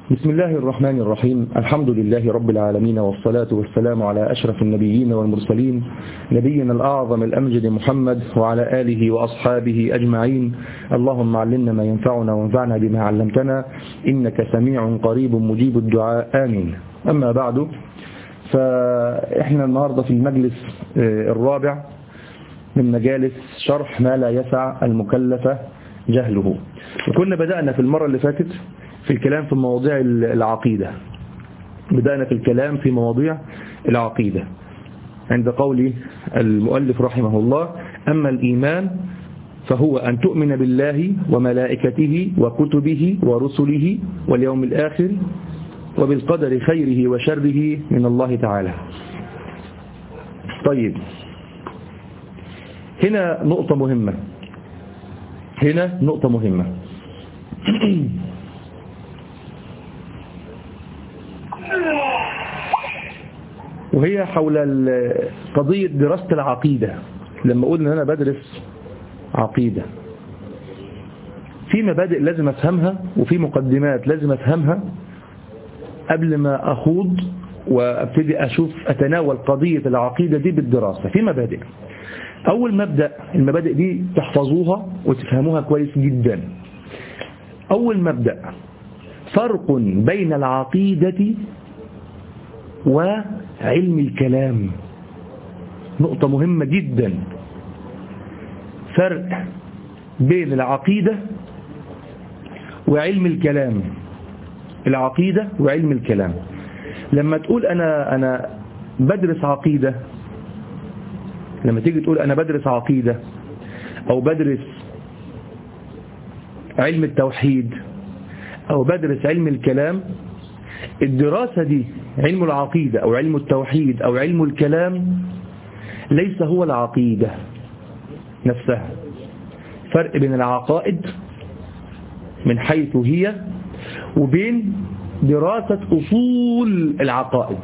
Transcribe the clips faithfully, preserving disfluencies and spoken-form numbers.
بسم الله الرحمن الرحيم. الحمد لله رب العالمين، والصلاة والسلام على أشرف النبيين والمرسلين، نبينا الأعظم الأمجد محمد وعلى آله وأصحابه أجمعين. اللهم علمنا ما ينفعنا وانفعنا بما علمتنا، إنك سميع قريب مجيب الدعاء، آمين. أما بعد، فإحنا النهاردة في المجلس الرابع من مجالس شرح ما لا يسع المكلف جهله، وكنا بدأنا في المرة اللي فاتت في الكلام في مواضيع العقيدة. بدأنا في الكلام في مواضيع العقيدة عند قول المؤلف رحمه الله: أما الإيمان فهو أن تؤمن بالله وملائكته وكتبه ورسله واليوم الآخر وبالقدر خيره وشره من الله تعالى. طيب، هنا نقطة مهمة هنا نقطة مهمة وهي حول قضية دراسة العقيدة. لما قلنا أنا بدرس عقيدة، في مبادئ لازم أفهمها وفي مقدمات لازم أفهمها قبل ما أخوض وأبتدي أشوف أتناول قضية العقيدة دي بالدراسة. في مبادئ. أول مبدأ، المبادئ دي تحفظوها وتفهموها كويس جدا. أول مبدأ: فرق بين العقيدة وعلم الكلام. نقطة مهمة جدا. فرق بين العقيدة وعلم الكلام. العقيدة وعلم الكلام. لما تقول أنا أنا بدرس عقيدة، لما تيجي تقول أنا بدرس عقيدة أو بدرس علم التوحيد أو بدرس علم الكلام، الدراسة دي علم العقيدة أو علم التوحيد أو علم الكلام ليس هو العقيدة نفسها. فرق بين العقائد من حيث هي وبين دراسة أصول العقائد.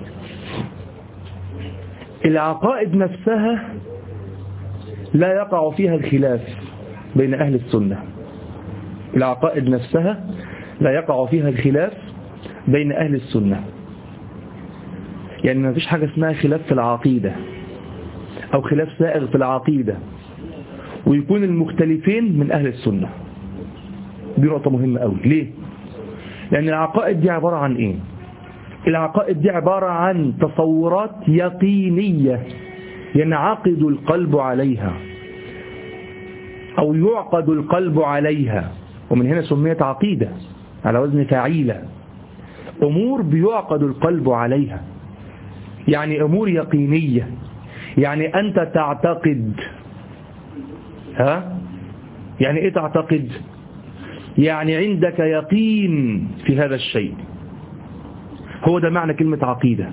العقائد نفسها لا يقع فيها الخلاف بين أهل السنة. العقائد نفسها لا يقع فيها الخلاف بين أهل السنة. يعني ما فيش حاجة اسمها خلاف في العقيدة أو خلاف سائغ في العقيدة ويكون المختلفين من أهل السنة. دي نقطة مهمة أوي. ليه؟ لأن العقائد دي عبارة عن إيه؟ العقائد دي عبارة عن تصورات يقينية ينعقد القلب عليها أو يعقد القلب عليها، ومن هنا سميت عقيدة على وزن فعيلة. أمور بيعقد القلب عليها، يعني أمور يقينية. يعني أنت تعتقد. ها؟ يعني إيه تعتقد؟ يعني عندك يقين في هذا الشيء. هو ده معنى كلمة عقيدة.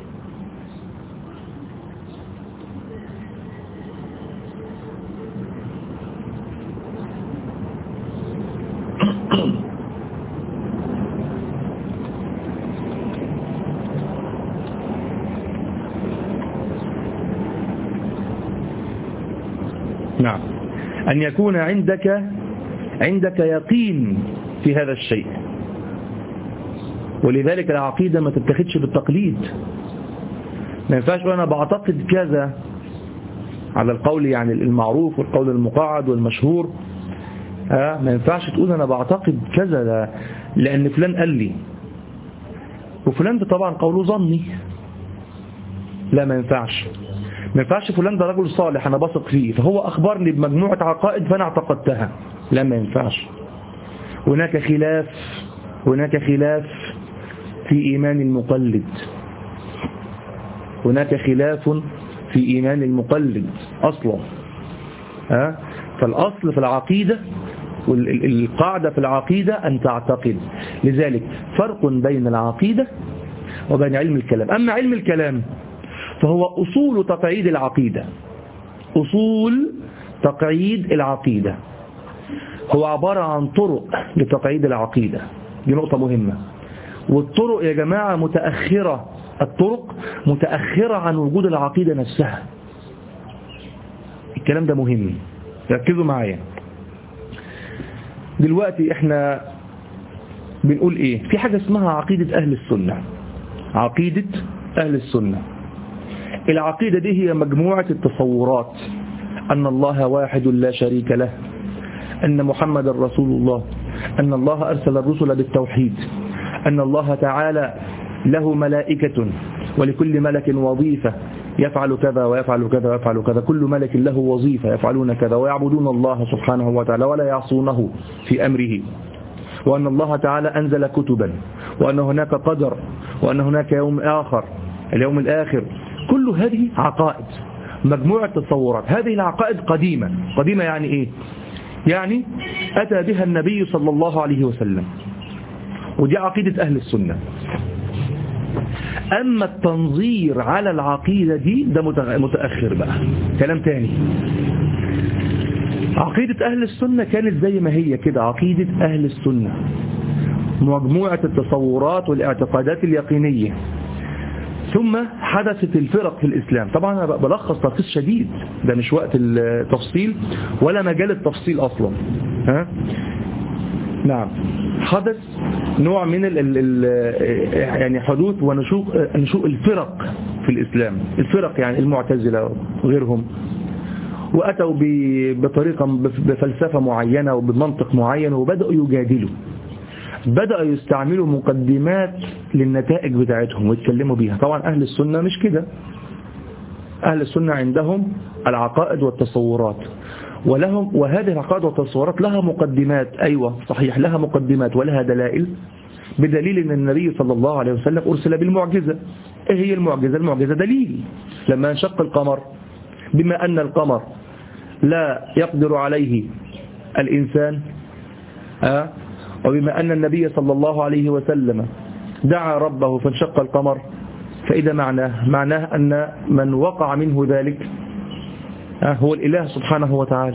نعم، أن يكون عندك عندك يقين في هذا الشيء. ولذلك العقيدة ما تتخذش بالتقليد. ما ينفعش أنا بعتقد كذا على القول يعني المعروف والقول المقاعد والمشهور. ها، ما ينفعش تقول أنا بعتقد كذا لأن فلان قال لي، وفلان ده طبعا قوله ظني. لا، ما ينفعش. ما ينفعش فلان ده رجل صالح أنا بثق فيه فهو أخبرني بمجموعة عقائد فأنا اعتقدتها. لا، ما ينفعش. هناك خلاف هناك خلاف في إيمان المقلد. هناك خلاف في إيمان المقلد أصلا. ها؟ فالأصل في العقيدة والقاعدة في العقيدة أن تعتقد. لذلك فرق بين العقيدة وبين علم الكلام. أما علم الكلام فهو أصول تقعيد العقيدة. أصول تقعيد العقيدة هو عبارة عن طرق لتقعيد العقيدة. دي نقطة مهمة. والطرق يا جماعة متأخرة. الطرق متأخرة عن وجود العقيدة نفسها. الكلام ده مهم، ركزوا معايا. دلوقتي احنا بنقول إيه؟ في حاجة اسمها عقيدة أهل السنة. عقيدة أهل السنة، العقيدة دي هي مجموعة التصورات أن الله واحد لا شريك له، أن محمد رسول الله، أن الله أرسل الرسل بالتوحيد، أن الله تعالى له ملائكة ولكل ملك وظيفة يفعل كذا ويفعل كذا ويفعل كذا، كل ملك له وظيفة يفعلون كذا ويعبدون الله سبحانه وتعالى ولا يعصونه في أمره، وأن الله تعالى أنزل كتبا، وأن هناك قدر، وأن هناك يوم آخر اليوم الآخر. كل هذه عقائد، مجموعة تصورات. هذه العقائد قديمة. قديمة يعني إيه؟ يعني أتى بها النبي صلى الله عليه وسلم، ودي عقيدة أهل السنة. أما التنظير على العقيدة دي ده متأخر بقى، كلام تاني. عقيدة أهل السنة كانت زي ما هي كده، عقيدة أهل السنة مجموعة التصورات والاعتقادات اليقينية. ثم حدثت الفرق في الإسلام. طبعا أنا بلخص تلخيص شديد، ده مش وقت التفصيل ولا مجال التفصيل أصلا. ها؟ نعم، حدث نوع من ال ال يعني حدوث ونشوء نشوء الفرق في الإسلام. الفرق يعني المعتزلة وغيرهم، وأتوا بطريقة بفلسفة معينة وبمنطق معين، وبدأوا يجادلوا، بدأوا يستعملوا مقدمات للنتائج بتاعتهم ويتكلموا بيها. طبعا أهل السنة مش كده. أهل السنة عندهم العقائد والتصورات، ولهم وهذه العقائد والتصورات لها مقدمات. أيوة صحيح، لها مقدمات ولها دلائل، بدليل أن النبي صلى الله عليه وسلم أرسل بالمعجزة. إيه هي المعجزة؟ المعجزة دليل. لما انشق القمر، بما أن القمر لا يقدر عليه الإنسان، أه؟ وبما أن النبي صلى الله عليه وسلم دعا ربه فانشق القمر، فإذا معناه معناه أن من وقع منه ذلك أه هو الإله سبحانه وتعالى.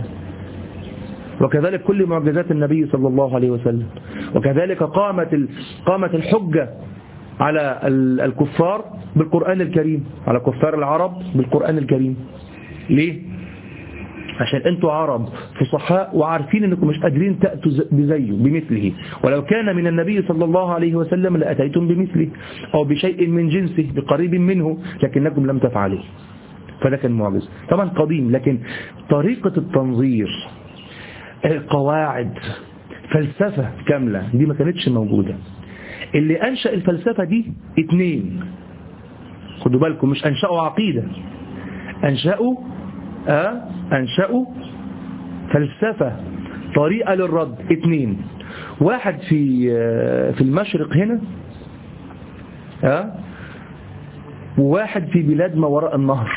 وكذلك كل معجزات النبي صلى الله عليه وسلم. وكذلك قامت قامت الحجة على الكفار بالقرآن الكريم، على كفار العرب بالقرآن الكريم. ليه؟ عشان انتوا عرب فصحاء وعارفين انكم مش قادرين تأتوا بزيه بمثله، ولو كان من النبي صلى الله عليه وسلم لأتيتم بمثله أو بشيء من جنسه بقريب منه، لكنكم لم تفعلوا. فده كان معجز طبعا قديم. لكن طريقة التنظير، القواعد، فلسفة كاملة دي ما كانتش موجودة. اللي أنشأ الفلسفة دي اتنين، خدوا بالكم، مش أنشأوا عقيدة، أنشأوا أه أنشأوا فلسفة، طريقة للرد. اتنين، واحد في في المشرق هنا أه وواحد في بلاد ما وراء النهر.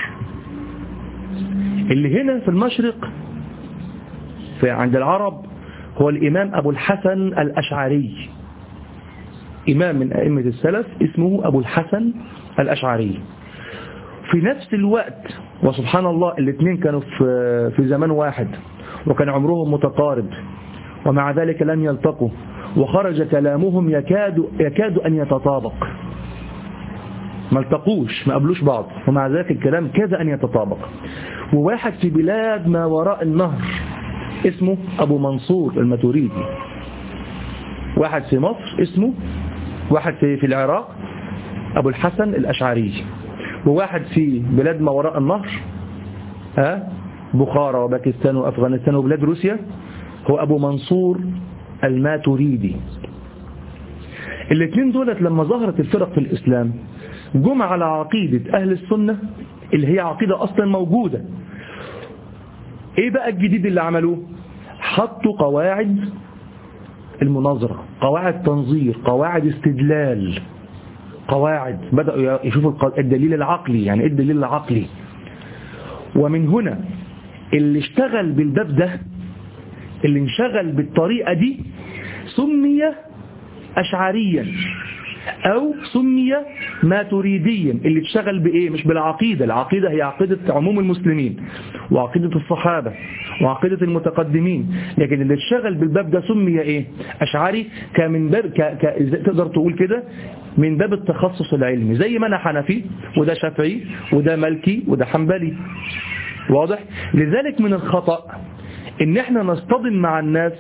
اللي هنا في المشرق في عند العرب هو الإمام أبو الحسن الأشعري، إمام من أئمة السلف اسمه أبو الحسن الأشعري. في نفس الوقت وسبحان الله الاثنين كانوا في في زمان واحد، وكان عمرهم متقارب، ومع ذلك لم يلتقوا، وخرج كلامهم يكاد يكاد أن يتطابق. ما التقوش، ما قبلوش بعض، ومع ذلك الكلام كاد أن يتطابق. وواحد في بلاد ما وراء النهر اسمه أبو منصور الماتريدي. واحد في مصر اسمه، واحد في في العراق أبو الحسن الأشعري، وواحد في بلاد ما وراء النهر ها بخارى وباكستان وأفغانستان وبلاد روسيا هو أبو منصور الماتريدي. الاثنين دولت لما ظهرت الفرق في الإسلام جمع على عقيدة أهل السنة اللي هي عقيدة أصلا موجودة. ايه بقى الجديد اللي عملوه؟ حطوا قواعد المناظرة، قواعد تنظير، قواعد استدلال، قواعد بدأوا يشوفوا الدليل العقلي. يعني ايه الدليل العقلي؟ ومن هنا اللي اشتغل بالباب ده، اللي انشغل بالطريقة دي، سمي أشعريا أو سمي ماتريديا. اللي اشتغل بإيه؟ مش بالعقيدة، العقيدة هي عقيدة عموم المسلمين وعقيدة الصحابة وعقيدة المتقدمين، لكن اللي اشتغل بالباب ده سمي إيه؟ أشعري. كمن باب ك... ك... تقدر تقول كده من باب التخصص العلمي، زي ما أنا حنفي وده شافعي وده مالكي وده حنبلي. واضح؟ لذلك من الخطأ إن احنا نصطدم مع الناس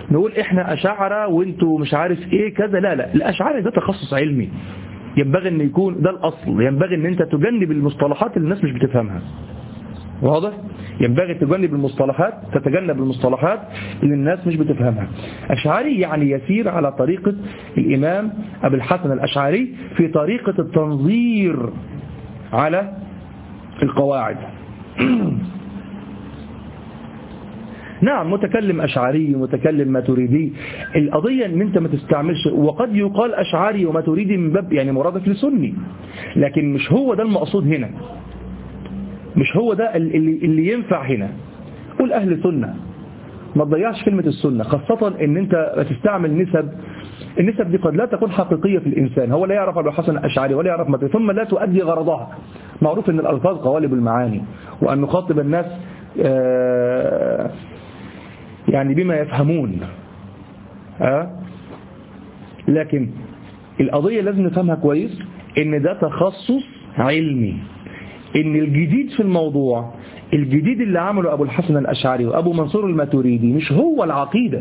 نقول احنا أشاعرة وانتوا مش عارف ايه كذا. لا لا، الأشاعرة ده تخصص علمي، ينبغي ان يكون ده الأصل. ينبغي ان انت تجنب المصطلحات اللي الناس مش بتفهمها. واضح؟ ينبغي تجنب المصطلحات تتجنب المصطلحات اللي الناس مش بتفهمها. أشعري يعني يسير على طريقة الإمام أبي الحسن الأشعري في طريقة التنظير على القواعد. نعم، متكلم أشعري ومتكلم ماتريدي. القضية ان انت ما تستعملش، وقد يقال أشعري وماتريدي من باب يعني مرادف لسني، لكن مش هو ده المقصود هنا، مش هو ده اللي, اللي ينفع هنا. قول أهل سنة، ما تضيعش كلمة السنة، خاصة ان انت تستعمل نسب. النسب دي قد لا تكون حقيقية في الإنسان، هو لا يعرف أبو الحسن الأشعري ولا يعرف ماتريدي، ثم لا تؤدي غرضها. معروف ان الألفاظ قوالب المعاني، وأن نخاطب الناس آه يعني بما يفهمون. أه؟ لكن القضية لازم نفهمها كويس، ان ده تخصص علمي، ان الجديد في الموضوع، الجديد اللي عمله أبو الحسن الأشعري وأبو منصور الماتريدي مش هو العقيدة،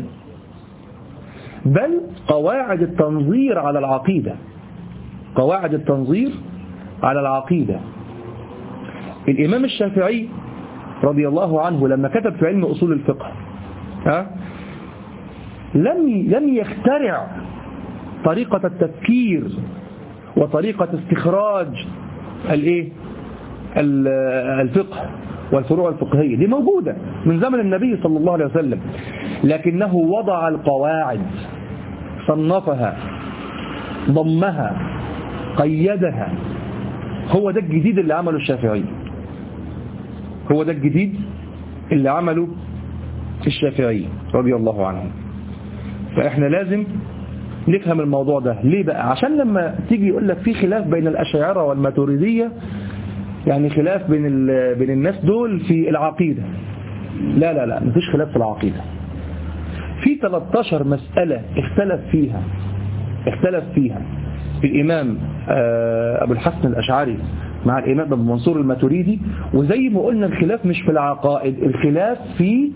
بل قواعد التنظير على العقيدة. قواعد التنظير على العقيدة. الإمام الشافعي رضي الله عنه لما كتب في علم أصول الفقه ها لم لم يخترع طريقة التفكير وطريقة استخراج الايه الفقه والفروع الفقهية، دي موجودة من زمن النبي صلى الله عليه وسلم، لكنه وضع القواعد، صنفها، ضمها، قيدها. هو ده الجديد اللي عمله الشافعي، هو ده الجديد اللي عمله الشافعي رضي الله عنه. فإحنا لازم نفهم الموضوع ده. ليه بقى؟ عشان لما تيجي يقول لك في خلاف بين الأشاعرة والماتريدية، يعني خلاف بين بين الناس دول في العقيدة. لا لا لا، مفيش خلاف في العقيدة. في ثلاثة عشر مسألة اختلف فيها اختلف فيها الإمام أبو الحسن الأشعري مع الإمام أبو منصور الماتريدي. وزي ما قلنا الخلاف مش في العقائد، الخلاف في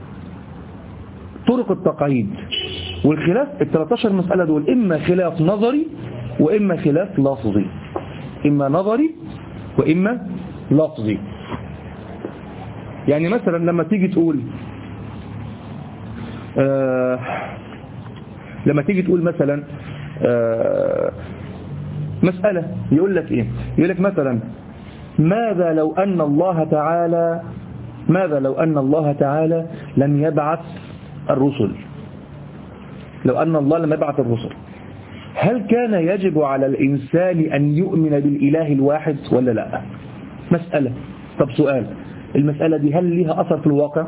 طرق التقعيد. والخلاف ال ثلاثة عشر مسألة دول إما خلاف نظري وإما خلاف لفظي، إما نظري وإما لفظي. يعني مثلا لما تيجي تقول آه لما تيجي تقول مثلا آه مسألة، يقول لك إيه؟ يقول لك مثلا ماذا لو أن الله تعالى ماذا لو أن الله تعالى لم يبعث الرسل؟ لو أن الله لم يبعث الرسل، هل كان يجب على الإنسان أن يؤمن بالإله الواحد ولا لا؟ مسألة. طب سؤال، المسألة دي هل ليها أثر في الواقع؟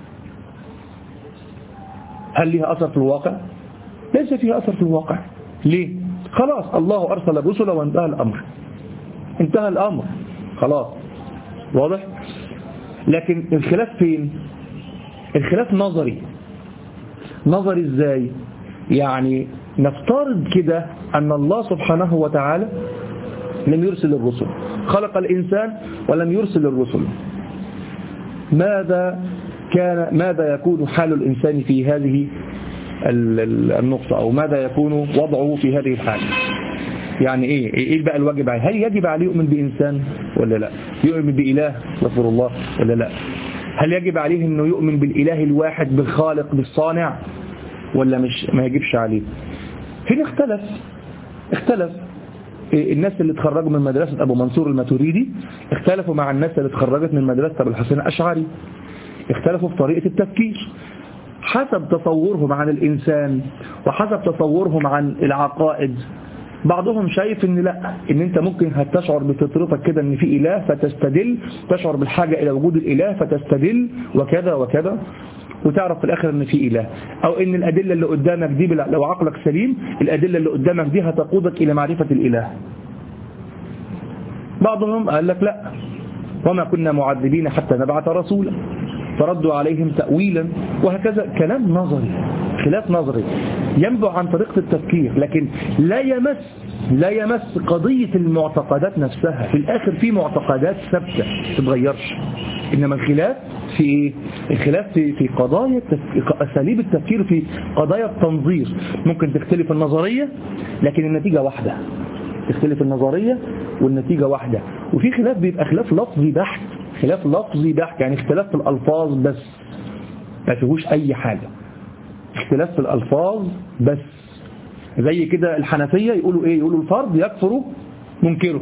هل ليها أثر في الواقع؟ ليس فيها أثر في الواقع. ليه؟ خلاص الله أرسل الرسل وانتهى الأمر، انتهى الأمر خلاص. واضح؟ لكن الخلاف فين؟ الخلاف نظري. نظري ازاي؟ يعني نفترض كده أن الله سبحانه وتعالى لم يرسل الرسل، خلق الإنسان ولم يرسل الرسل. ماذا كان ماذا يكون حال الإنسان في هذه النقطة، أو ماذا يكون وضعه في هذه الحالة؟ يعني إيه إيه بقى الواجب عليه؟ هل يجب عليه يؤمن بإنسان ولا لا؟ يؤمن بإله غفر الله ولا لا؟ هل يجب عليه إنه يؤمن بالإله الواحد بالخالق بالصانع ولا مش ما يجبش عليه؟ هنا اختلف اختلف الناس اللي اتخرجوا من مدرسة أبو منصور الماتريدي اختلفوا مع الناس اللي اتخرجت من مدرسة أبو الحسن الأشعري. اختلفوا في طريقة التفكير حسب تصورهم عن الإنسان وحسب تصورهم عن العقائد. بعضهم شايف ان لا، ان انت ممكن هتشعر بفطرتك كده ان في إله فتستدل، تشعر بالحاجة إلى وجود الإله فتستدل وكذا وكذا، وتعرف في الآخر ان في إله. أو ان الأدلة اللي قدامك دي لو عقلك سليم الأدلة اللي قدامك دي هتقودك إلى معرفة الإله. بعضهم قال لك لا، وما كنا معذبين حتى نبعث رسولا، فردوا عليهم تأويلا، وهكذا. كلام نظري، خلاف نظري. ينبع عن طريقة التفكير، لكن لا يمس لا يمس قضية المعتقدات نفسها. في الآخر في معتقدات ثابتة تتغيرش، إنما الخلاف في إيه؟ الخلاف في في قضايا أساليب التفكير، في قضايا التنظير. ممكن تختلف النظرية لكن النتيجة واحدة، تختلف النظرية والنتيجة واحدة. وفي خلاف بيبقى خلاف لفظي بحت، خلاف لفظي بحت يعني اختلاف في الألفاظ بس، ما فيهوش أي حاجة، اختلاف في الألفاظ بس. زي كده الحنفية يقولوا إيه؟ يقولوا الفرض يكفر منكره.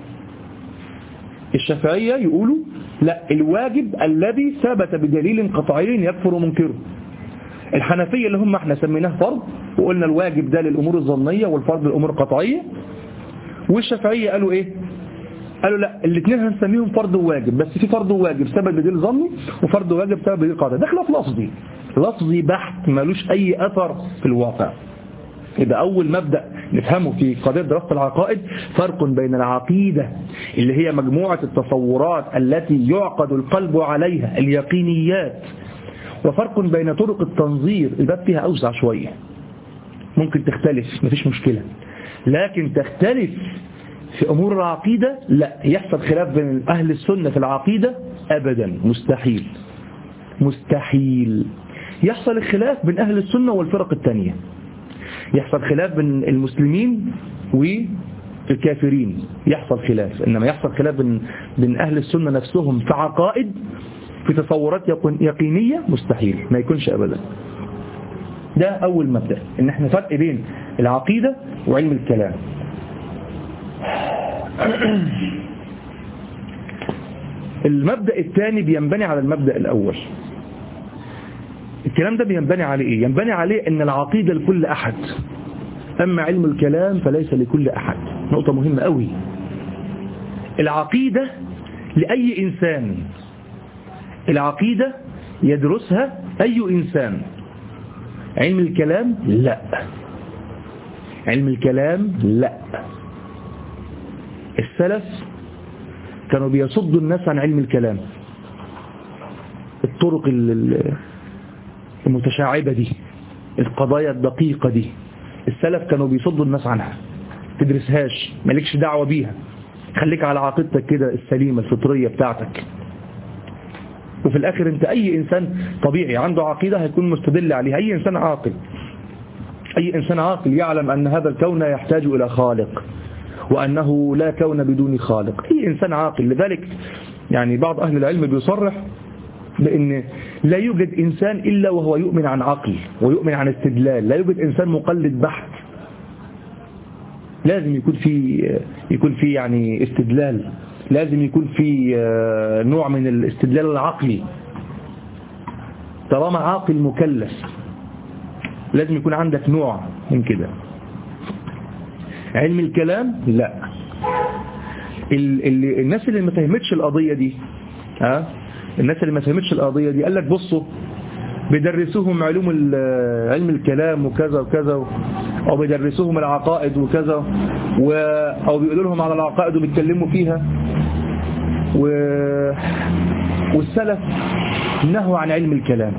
الشافعية يقولوا لا، الواجب الذي ثبت بدليل قطعي يكفر منكره. الحنفية اللي هم احنا سميناه فرض وقلنا الواجب ده للأمور الظنية والفرض للأمور القطعية. والشافعية قالوا إيه؟ قالوا لا، الاثنين هنسميهم فرض وواجب، بس في فرض وواجب سبب بدليل ظني، وفرض وواجب سبب بدليل قطعي. ده خلاف لفظي لفظي بحت مالوش أي أثر في الواقع. يبقى أول مبدأ نفهمه في قضية دراسة العقائد فرق بين العقيدة اللي هي مجموعة التصورات التي يعقد القلب عليها اليقينيات، وفرق بين طرق التنظير. الباب فيها أوسع شوية، ممكن تختلف مفيش مشكلة، لكن تختلف في أمور العقيدة لا، يحصل خلاف بين أهل السنة في العقيدة أبدا، مستحيل مستحيل. يحصل الخلاف بين أهل السنة والفرق التانية، يحصل خلاف بين المسلمين والكافرين، يحصل خلاف. إنما يحصل خلاف بين, بين أهل السنة نفسهم في عقائد، في تصورات يقينية، مستحيل، ما يكونش أبدا. ده أول مبدأ، إن احنا فرق بين العقيدة وعلم الكلام. المبدأ الثاني بينبني على المبدأ الأول. الكلام ده بينبني عليه إيه؟ ينبني عليه إن العقيدة لكل أحد، أما علم الكلام فليس لكل أحد. نقطة مهمة قوي. العقيدة لأي إنسان، العقيدة يدرسها أي إنسان. علم الكلام لا، علم الكلام لا. السلف كانوا بيصدوا الناس عن علم الكلام، الطرق المتشعبة دي، القضايا الدقيقة دي، السلف كانوا بيصدوا الناس عنها. تدرسهاش، مالكش دعوة بيها، خليك على عقيدتك كده السليمة الفطرية بتاعتك. وفي الآخر انت أي إنسان طبيعي عنده عقيدة هيكون مستدل عليها. أي إنسان عاقل، أي إنسان عاقل يعلم أن هذا الكون يحتاج إلى خالق، وأنه لا كون بدون خالق. أي إنسان عاقل. لذلك يعني بعض أهل العلم بيصرح بأن لا يوجد إنسان إلا وهو يؤمن عن عقل ويؤمن عن استدلال. لا يوجد إنسان مقلد بحت، لازم يكون في يكون في يعني استدلال، لازم يكون في نوع من الاستدلال العقلي. طالما عاقل مكلف لازم يكون عندك نوع من كده. علم الكلام لا. ال ال الناس اللي ما فهمتش القضية دي، ها، الناس اللي ما فهمتش القضية دي قال لك بصوا بيدرسوهم علوم علم الكلام وكذا وكذا، او بيدرسوهم العقائد وكذا، و او بيقولوا لهم على العقائد وبيتكلموا فيها، و والسلف نهوا عن علم الكلام،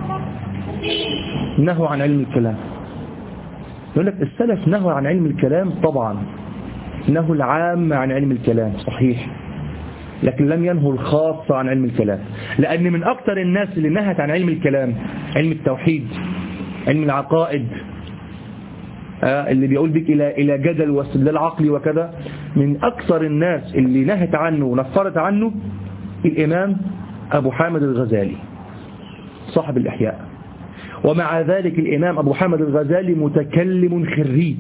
نهوا عن علم الكلام. يقول لك السلف نهوا عن علم الكلام، طبعا نهوا العام عن علم الكلام صحيح، لكن لم ينهوا الخاص عن علم الكلام. لأن من أكثر الناس اللي نهت عن علم الكلام علم التوحيد، علم العقائد، اللي بيقول بك إلى إلى جدل واستدلال عقلي وكذا، من أكثر الناس اللي نهت عنه ونفرت عنه الإمام أبو حامد الغزالي صاحب الإحياء. ومع ذلك الإمام أبو حامد الغزالي متكلم خريج،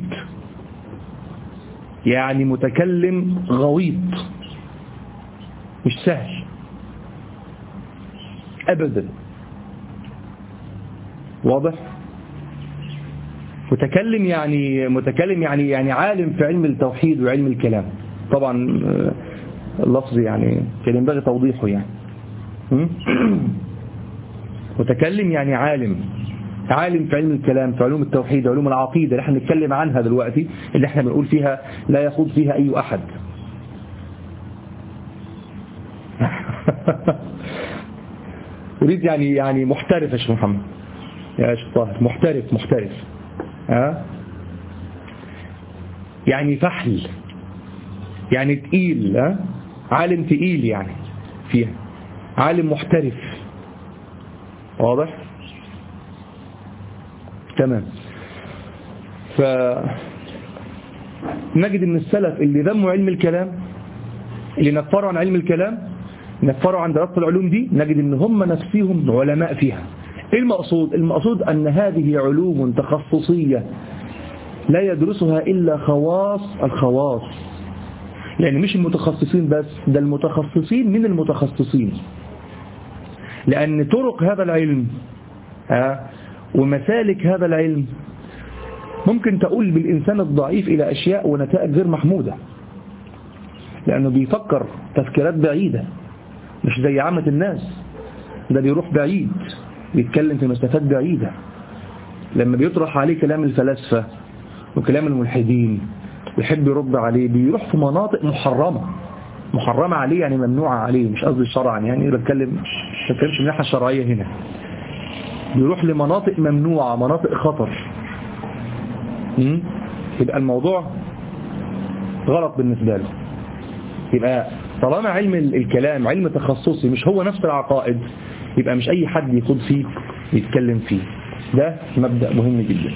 يعني متكلم غويط، مش سهل أبدا، واضح؟ متكلم يعني متكلم يعني يعني عالم في علم التوحيد وعلم الكلام. طبعا اللفظ يعني كان ينبغي توضيحه يعني. متكلم يعني عالم، عالم في علم الكلام، في علوم التوحيد، علوم العقيدة اللي احنا بنتكلم عنها دلوقتي، اللي احنا بنقول فيها لا يخوض فيها أي أحد. أريد يعني يعني محترف يا شيخ محمد، يا شيخ طاهر، محترف محترف ها يعني فحل، يعني تقيل، ها عالم تقيل يعني فيها، عالم محترف. واضح؟ تمام. فنجد ان السلف اللي ذموا علم الكلام، اللي نفروا عن علم الكلام، نفروا عن دراسة العلوم دي، نجد ان هم نفسهم علماء فيها. ايه المقصود؟ المقصود ان هذه علوم تخصصية لا يدرسها الا خواص الخواص، يعني مش المتخصصين بس، ده المتخصصين من المتخصصين. لأن طرق هذا العلم ها ومسالك هذا العلم ممكن تقول بالإنسان الضعيف إلى أشياء ونتائج غير محمودة، لأنه بيفكر تفكيرات بعيدة مش زي عامة الناس. ده بيروح بعيد، بيتكلم في مسافات بعيدة. لما بيطرح عليه كلام الفلاسفة وكلام الملحدين ويحب يرد عليه، بيروح في مناطق محرمة محرمة عليه، يعني ممنوعة عليه، مش قصدي شرعا، يعني بتكلم ما بتكلمش من الناحية الشرعية هنا. بيروح لمناطق ممنوعة، مناطق خطر. يبقى الموضوع غلط بالنسبة له. يبقى طالما علم الكلام علم تخصصي مش هو نفس العقائد، يبقى مش أي حد يخوض فيه يتكلم فيه. ده مبدأ مهم جدا.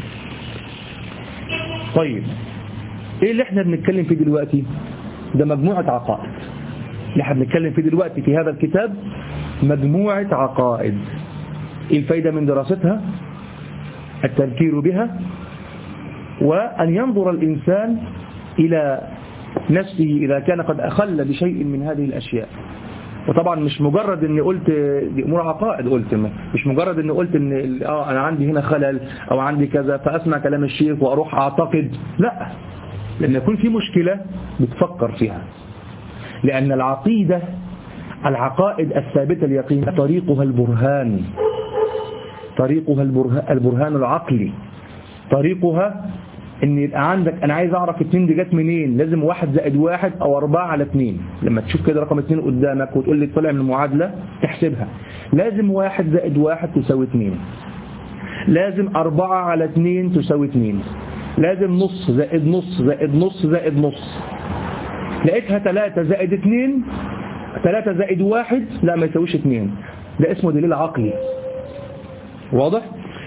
طيب ايه اللي احنا بنتكلم فيه دلوقتي؟ ده مجموعة عقائد. اللي احنا بنتكلم فيه دلوقتي في هذا الكتاب مجموعة عقائد. ايه الفايدة من دراستها؟ التذكير بها، وأن ينظر الإنسان إلى نفسه إذا كان قد أخل بشيء من هذه الأشياء. وطبعا مش مجرد اني قلت دي امور عقائد، قلت مش مجرد اني قلت ان اه انا عندي هنا خلل او عندي كذا فاسمع كلام الشيخ واروح اعتقد، لا، لان يكون في مشكلة بتفكر فيها. لان العقيدة العقائد الثابتة اليقين طريقها البرهان، طريقها البرهان, البرهان العقلي. طريقها ان يبقى عندك انا عايز اعرف اتنين دي جت منين، لازم واحد زائد واحد او اربعة على اتنين. لما تشوف كده رقم اتنين قدامك وتقول لي طلع من المعادلة تحسبها، لازم واحد زائد واحد تساوي اتنين، لازم اربعة على اتنين تساوي اتنين، لازم نص زائد نص زائد نص زائد نص. لقيتها تلاتة زائد اتنين، تلاتة زائد واحد لا ما يساويش اتنين، ده اسمه دليل عقلي. واضح؟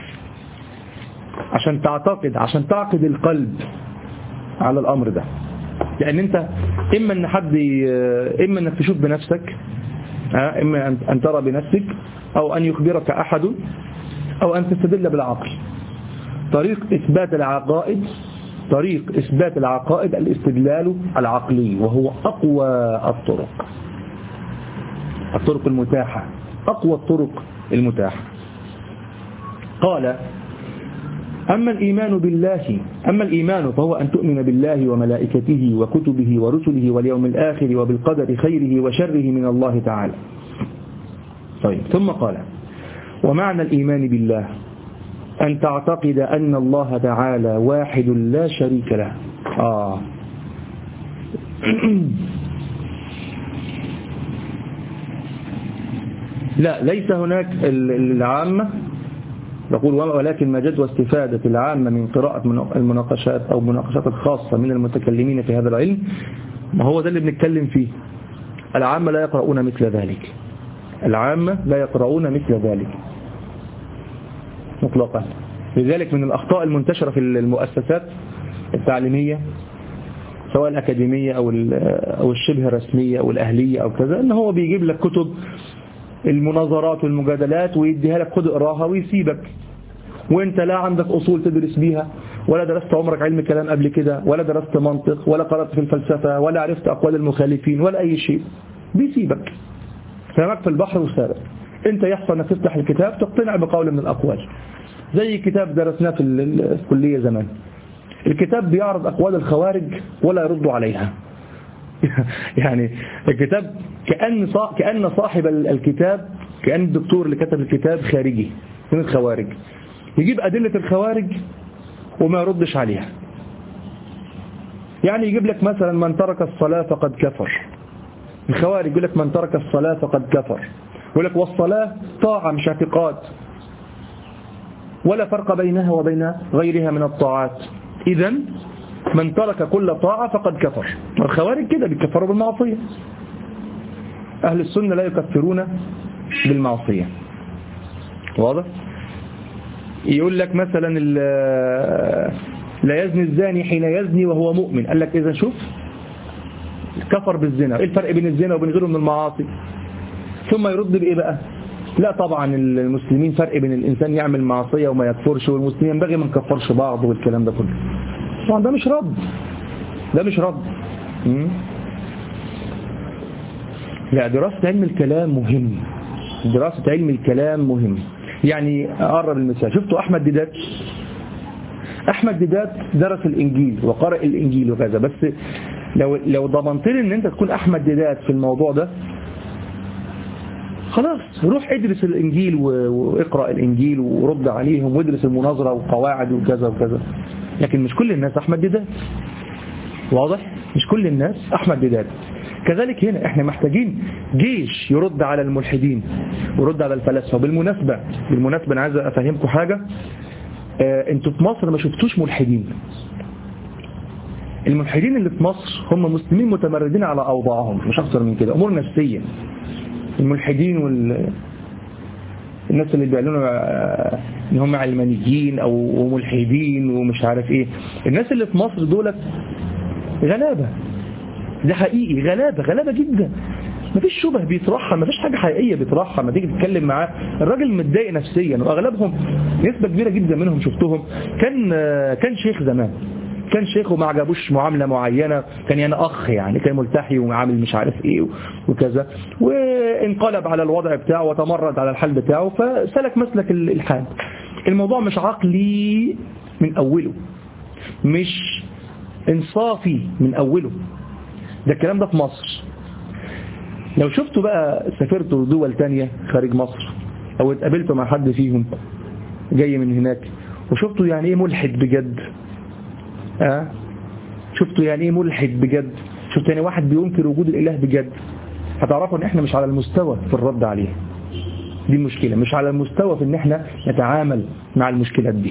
عشان تعتقد، عشان تعقد القلب على الأمر ده. لأن أنت إما أن حد إما أنك تشوف بنفسك، إما أن ترى بنفسك، أو أن يخبرك أحد، أو أن تستدل بالعقل. طريق إثبات العقائد طريق إثبات العقائد الاستدلال العقلي، وهو أقوى الطرق الطرق المتاحة أقوى الطرق المتاحة. قال أما الإيمان بالله أما الإيمان فهو أن تؤمن بالله وملائكته وكتبه ورسله واليوم الآخر وبالقدر خيره وشره من الله تعالى. طيب ثم قال ومعنى الإيمان بالله أن تعتقد أن الله تعالى واحد لا شريك له. آه لا ليس هناك العامة نقول ولكن ما جد واستفادة العامة من قراءة المناقشات أو مناقشات الخاصة من المتكلمين في هذا العلم، ما هو ده اللي بنتكلم فيه. العامة لا يقرؤون مثل ذلك العامة لا يقرؤون مثل ذلك مطلقا. لذلك من الأخطاء المنتشرة في المؤسسات التعليمية سواء الأكاديمية أو أو الشبه رسمية أو الأهلية أو كذا، إن هو بيجيب لك كتب المناظرات والمجادلات ويديها لك خد اقراها ويسيبك، وانت لا عندك أصول تدرس بيها، ولا درست عمرك علم كلام قبل كده، ولا درست منطق، ولا قرأت في الفلسفة، ولا عرفت أقوال المخالفين، ولا أي شيء. بيسيبك سمك في البحر وسابق. انت يحصل انك تفتح الكتاب تقتنع بقول من الأقوال، زي كتاب درسناه في الكلية زمان. الكتاب بيعرض أقوال الخوارج ولا يرد عليها. يعني الكتاب كأن كأن صاحب الكتاب، كأن الدكتور اللي كتب الكتاب خارجي من الخوارج، يجيب أدلة الخوارج وما يردش عليها. يعني يجيب لك مثلا من ترك الصلاة فقد كفر. الخوارج يقول لك من ترك الصلاة فقد كفر، يقول لك والصلاة طاعة مش اعتقاد، ولا فرق بينها وبين غيرها من الطاعات. إذن من ترك كل طاعة فقد كفر. الخوارج كده بيكفروا بالمعصية. أهل السنة لا يكفرون بالمعصية. واضح؟ يقول لك مثلا لا يزني الزاني حين يزني وهو مؤمن. قال لك إذا شوف كفر بالزنا. إيه الفرق بين الزنا وبين غيره من المعاصي؟ ثم يرد بإيه بقى؟ لا طبعا المسلمين فرق بين الإنسان يعمل معصية وما يكفرش، والمسلمين ينبغي ما نكفرش بعض والكلام ده كله. طبعا ده مش رد، ده مش رد. لا، دراسة علم الكلام مهم، دراسة علم الكلام مهم. يعني أقرب المثال، شفتوا أحمد ديدات؟ أحمد ديدات درس الإنجيل وقرأ الإنجيل وكذا، بس لو لو ضمنت لي إن أنت تكون أحمد ديدات في الموضوع ده، خلاص روح ادرس الإنجيل واقرأ الإنجيل ورد عليهم وادرس المناظرة وقواعد وكذا وكذا. لكن مش كل الناس أحمد ديدات. واضح؟ مش كل الناس أحمد ديدات. كذلك هنا احنا محتاجين جيش يرد على الملحدين ويرد على الفلاسفة. بالمناسبة بالمناسبة أنا عايز أفهمكم حاجة. اه انتوا في مصر ما شفتوش ملحدين. الملحدين اللي في مصر هم مسلمين متمردين على أوضاعهم، مش أكثر من كده، أمور نفسية. الملحدين وال الناس اللي بيعلنوا ان هم علمانيين او ملحدين ومش عارف ايه، الناس اللي في مصر دولت غلابة. ده حقيقي، غلابة غلابة جدا. مفيش شبه بيطرحها، مفيش حاجة حقيقية بيطرحها. ما تيجي تتكلم معاه الراجل متضايق نفسيا، واغلبهم نسبة كبيرة جدا منهم شفتهم كان كان شيخ زمان، كان شيخ وما عجبوش معاملة معينة، كان يعني أخ يعني كان ملتحي وعامل مش عارف إيه وكذا، وانقلب على الوضع بتاعه وتمرد على الحال بتاعه فسلك مسلك الحال. الموضوع مش عقلي من أوله، مش إنصافي من أوله. ده الكلام ده في مصر. لو شفتوا بقى سافرتوا دول تانية خارج مصر أو اتقابلتوا مع حد فيهم جاي من هناك وشفتوا يعني إيه ملحد بجد، أه؟ شفتوا يعني ايه ملحد بجد، شفتوا يعني واحد بينكر وجود الاله بجد، هتعرفوا ان احنا مش على المستوى في الرد عليه. دي المشكلة، مش على المستوى في ان احنا نتعامل مع المشكلات دي.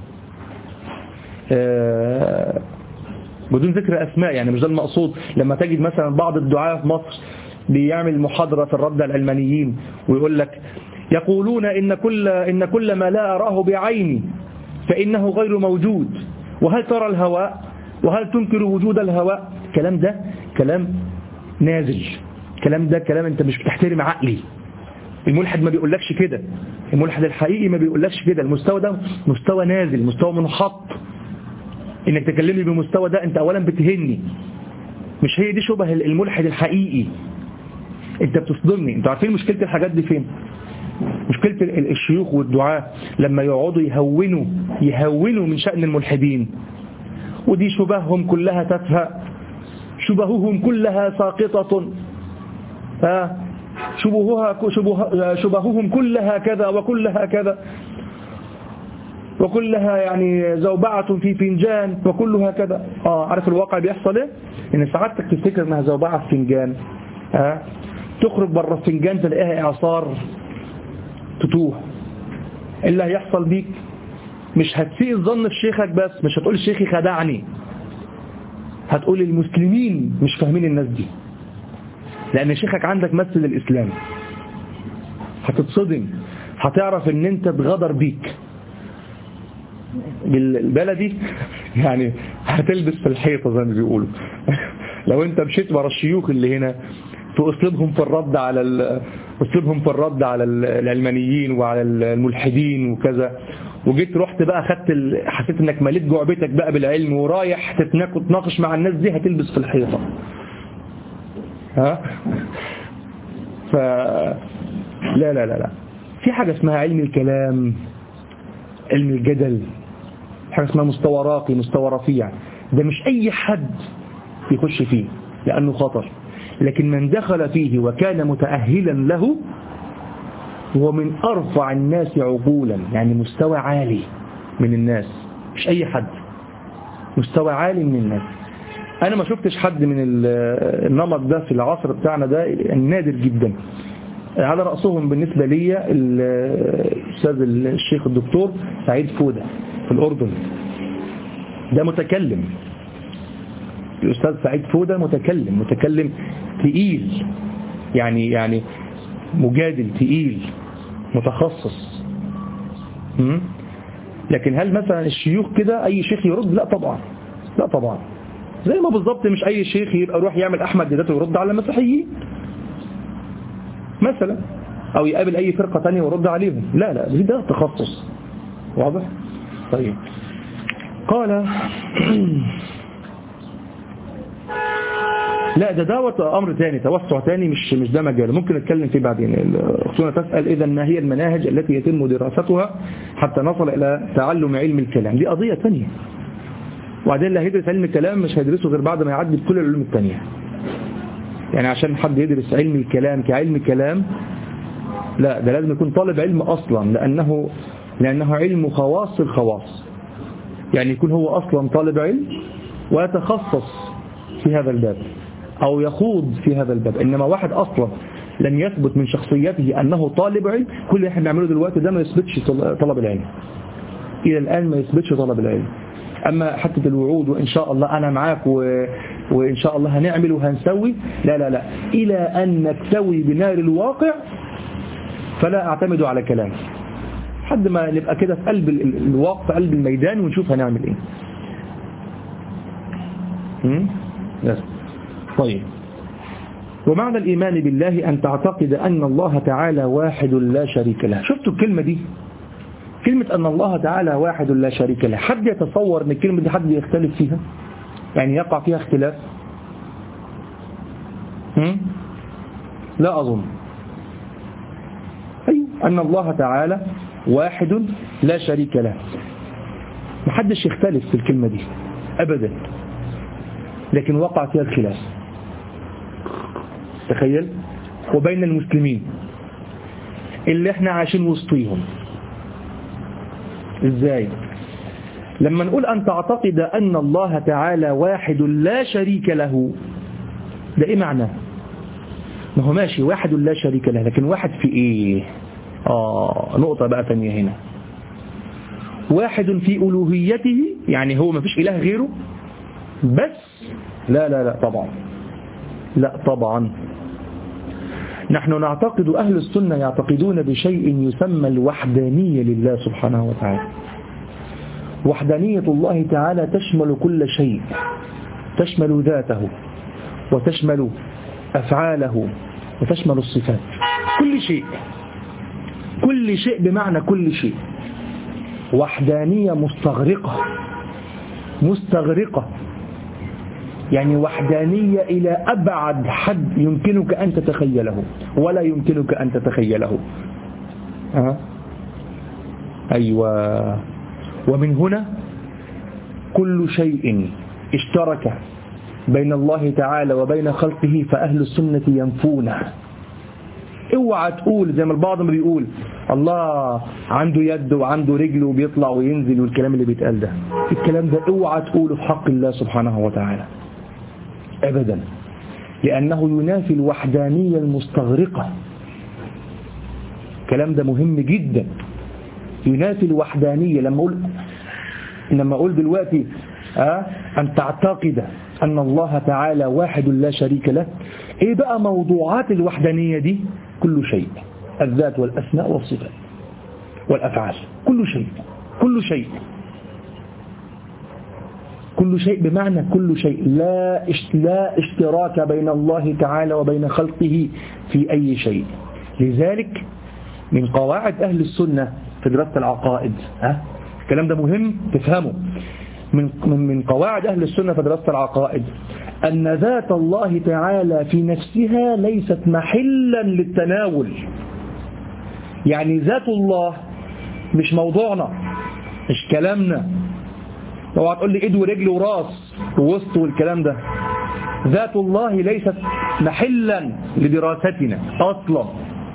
أه بدون ذكر اسماء، يعني مش ده المقصود. لما تجد مثلا بعض الدعاة في مصر بيعمل محاضرة في الرد على العلمانيين ويقول لك يقولون ان كل ان كل ما لا اراه بعيني فانه غير موجود، وهل ترى الهواء وهل تنكر وجود الهواء. الكلام ده كلام نازل، الكلام ده كلام انت مش بتحترم عقلي. الملحد ما بيقولكش كده، الملحد الحقيقي ما بيقولكش كده. المستوى ده مستوى نازل، مستوى منحط. انك تكلمني بالمستوى ده انت اولا بتهني. مش هي دي شبه الملحد الحقيقي. انت بتصدمني. انتوا عارفين مشكلة الحاجات دي فين؟ مشكلة الشيوخ والدعاة لما يقعدوا يهونوا يهونوا من شأن الملحدين، ودي شبههم كلها تافهة، شبههم كلها ساقطة، ها شبهها شبه شبههم كلها كذا وكلها كذا وكلها يعني زوبعة في فنجان وكلها كذا. اه عارف الواقع بيحصل ايه؟ ان سعادتك تفتكر انها زوبعة في فنجان، ها تخرج بره الفنجان تلاقيها اعصار تتوه. اللي هيحصل بيك مش هتسيء الظن في شيخك بس، مش هتقول شيخي خدعني، هتقول المسلمين مش فاهمين الناس دي، لأن شيخك عندك مثل الإسلام. هتتصدم، هتعرف ان انت اتغدر بيك بالبلدي يعني هتلبس في الحيطة زي ما بيقولوا. لو انت مشيت ورا الشيوخ اللي هنا في اسلوبهم في الرد على اسلوبهم في الرد على العلمانيين وعلى الملحدين وكذا، وجيت رحت بقى خدت ال... حسيت انك مليت جعبتك بقى بالعلم ورايح تتناقش مع الناس دي، هتلبس في الحيطة. ها ف لا لا لا لا في حاجة اسمها علم الكلام، علم الجدل، حاجة اسمها مستوى راقي، مستوى رفيع. ده مش اي حد يخش فيه لانه خطر، لكن من دخل فيه وكان متأهلا له هو من أرفع الناس عقولا، يعني مستوى عالي من الناس، مش أي حد، مستوى عالي من الناس. أنا ما شفتش حد من النمط ده في العصر بتاعنا ده، نادر جدا. على رأسهم بالنسبة لي الأستاذ الشيخ الدكتور سعيد فودة في الأردن، ده متكلم. الأستاذ سعيد فودة متكلم متكلم تقيل، يعني يعني مجادل تقيل متخصص. م? لكن هل مثلا الشيوخ كده أي شيخ يرد؟ لا طبعا، لا طبعا. زي ما بالضبط مش أي شيخ يبقى يروح يعمل أحمد ديداته ويرد على المسيحيين مثلا، أو يقابل أي فرقة تانية ويرد عليهم. لا لا، ده تخصص. واضح؟ طيب. قال لا ده دوت أمر تاني، توسع تاني، مش مش ده مجال، ممكن نتكلم فيه بعدين. أختنا تسأل إذا ما هي المناهج التي يتم دراستها حتى نصل إلى تعلم علم الكلام؟ دي قضية تانية. وبعدين اللي هيدرس علم الكلام مش هيدرسه غير بعد ما يعدي بكل العلوم التانية. يعني عشان حد يدرس علم الكلام كعلم كلام، لا ده لازم يكون طالب علم أصلا، لأنه لأنه علم خواص الخواص. يعني يكون هو أصلا طالب علم ويتخصص في هذا الباب أو يخوض في هذا الباب. إنما واحد أصلا لم يثبت من شخصيته أنه طالب علم، كل اللي احنا بنعمله دلوقتي ده ما يثبتش طلب العلم، إلى الآن ما يثبتش طلب العلم. أما حتى الوعود وإن شاء الله أنا معاك و... وإن شاء الله هنعمل وهنسوي، لا لا لا، إلى أن نكتوي بنار الواقع فلا أعتمد على كلام، حد ما نبقى كده في قلب الواقع، في قلب الميدان، ونشوف هنعمل إيه. يس. طيب. ومعنى الإيمان بالله أن تعتقد أن الله تعالى واحد لا شريك له. شفتوا الكلمة دي؟ كلمة أن الله تعالى واحد لا شريك له، حد يتصور أن الكلمة دي حد يختلف فيها؟ يعني يقع فيها اختلاف؟ هم؟ لا أظن. أي أن الله تعالى واحد لا شريك له، محدش يختلف في الكلمة دي أبدا، لكن وقع فيها الخلاف. تخيل، وبين المسلمين اللي احنا عايشين وسطيهم. ازاي؟ لما نقول أن تعتقد أن الله تعالى واحد لا شريك له، ده ايه معناه؟ ما هو ماشي واحد لا شريك له، لكن واحد في ايه؟ آه نقطة بقى تانية هنا. واحد في ألوهيته، يعني هو ما فيش إله غيره بس؟ لا لا لا طبعا، لا طبعا. نحن نعتقد، أهل السنة يعتقدون بشيء يسمى الوحدانية لله سبحانه وتعالى. وحدانية الله تعالى تشمل كل شيء، تشمل ذاته وتشمل أفعاله وتشمل الصفات، كل شيء، كل شيء بمعنى كل شيء. وحدانية مستغرقة، مستغرقة يعني وحدانية إلى أبعد حد يمكنك أن تتخيله ولا يمكنك أن تتخيله. أه؟ أيوة. ومن هنا كل شيء اشترك بين الله تعالى وبين خلقه فأهل السنة ينفونه. اوعى تقول زي ما البعض ما بيقول الله عنده يد وعنده رجل وبيطلع وينزل والكلام اللي بيتقال ده، الكلام ده اوعى تقوله في حق الله سبحانه وتعالى أبدا، لأنه ينافي الوحدانية المستغرقة. الكلام ده مهم جدا، ينافي الوحدانية. لما أقول لما أقول دلوقتي أه أن تعتقد أن الله تعالى واحد لا شريك له، إيه بقى موضوعات الوحدانية دي؟ كل شيء، الذات والأسماء والصفات والأفعال، كل شيء، كل شيء، كل شيء بمعنى كل شيء. لا لا اشتراك بين الله تعالى وبين خلقه في أي شيء. لذلك من قواعد أهل السنة في دراسة العقائد، ها الكلام ده مهم تفهمه، من من قواعد أهل السنة في دراسة العقائد أن ذات الله تعالى في نفسها ليست محلا للتناول. يعني ذات الله مش موضوعنا، مش كلامنا. لو هتقول لي ايد ورجل وراس ووسط والكلام ده، ذات الله ليست محلا لدراستنا أصلا.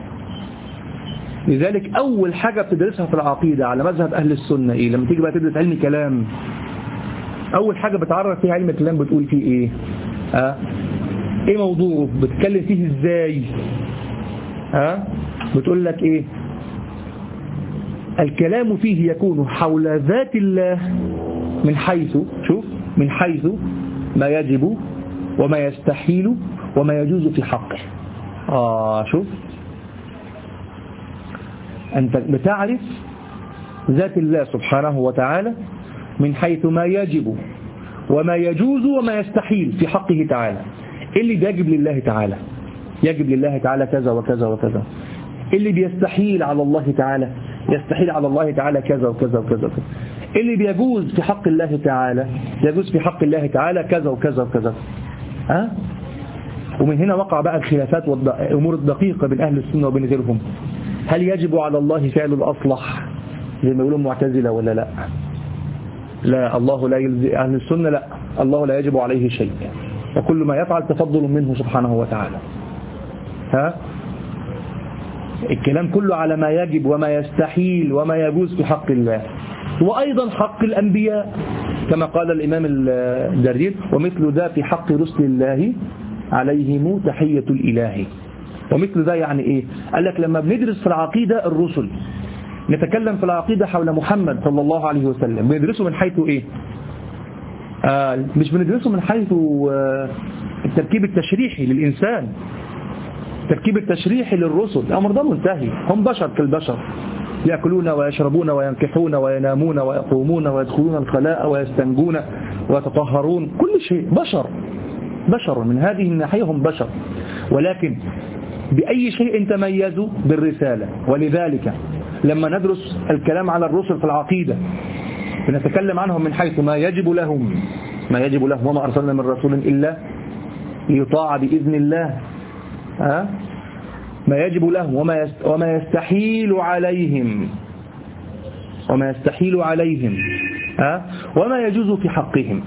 لذلك أول حاجة بتدرسها في العقيدة على مذهب أهل السنة إيه؟ لما تيجي بقى تدرس علم كلام، أول حاجة بتعرف فيها علم الكلام بتقول فيه إيه؟ أه؟ إيه موضوعه؟ بتتكلم فيه إزاي؟ أه؟ بتقول لك إيه؟ الكلام فيه يكون حول ذات الله من حيث شوف من حيث ما يجب وما يستحيل وما يجوز في حقه. آه شوف أنت بتعرف ذات الله سبحانه وتعالى من حيث ما يجب وما يجوز وما يستحيل في حقه تعالى. اللي بيجب لله تعالى يجب لله تعالى كذا وكذا وكذا، اللي بيستحيل على الله تعالى يستحيل على الله تعالى كذا وكذا وكذا وكذا. اللي بيجوز في حق الله تعالى يجوز في حق الله تعالى كذا وكذا وكذا. ها؟ ومن هنا وقع بقى الخلافات والأمور الدقيقة بين أهل السنة وبين غيرهم. هل يجب على الله فعل الأصلح زي ما يقولون معتزلة ولا لا؟ لا، الله لا يلزم. أهل السنة لا، الله لا يجب عليه شيء، وكل ما يفعل تفضل منه سبحانه وتعالى. ها؟ الكلام كله على ما يجب وما يستحيل وما يجوز في حق الله، وأيضا حق الأنبياء كما قال الإمام الجرير: ومثل ذا في حق رسل الله عليهم تحية الإله. ومثل ذا يعني إيه؟ قال لك لما بندرس في العقيدة الرسل، نتكلم في العقيدة حول محمد صلى الله عليه وسلم، بندرسه من حيث إيه؟ آه مش بندرسه من حيث آه التركيب التشريحي للإنسان، التركيب التشريحي للرسل. الأمر ده منتهي، هم بشر كالبشر، يأكلون ويشربون وينكحون وينامون ويقومون ويدخلون الخلاء ويستنجون ويتطهرون، كل شيء بشر بشر من هذه الناحية، هم بشر، ولكن بأي شيء تميزوا بالرسالة. ولذلك لما ندرس الكلام على الرسل في العقيدة بنتكلم عنهم من حيث ما يجب لهم ما يجب لهم وما أرسلنا من رسول إلا ليطاع بإذن الله. ها؟ ما يجب لهم وما وما يستحيل عليهم وما يستحيل عليهم ها؟ وما يجوز في حقهم.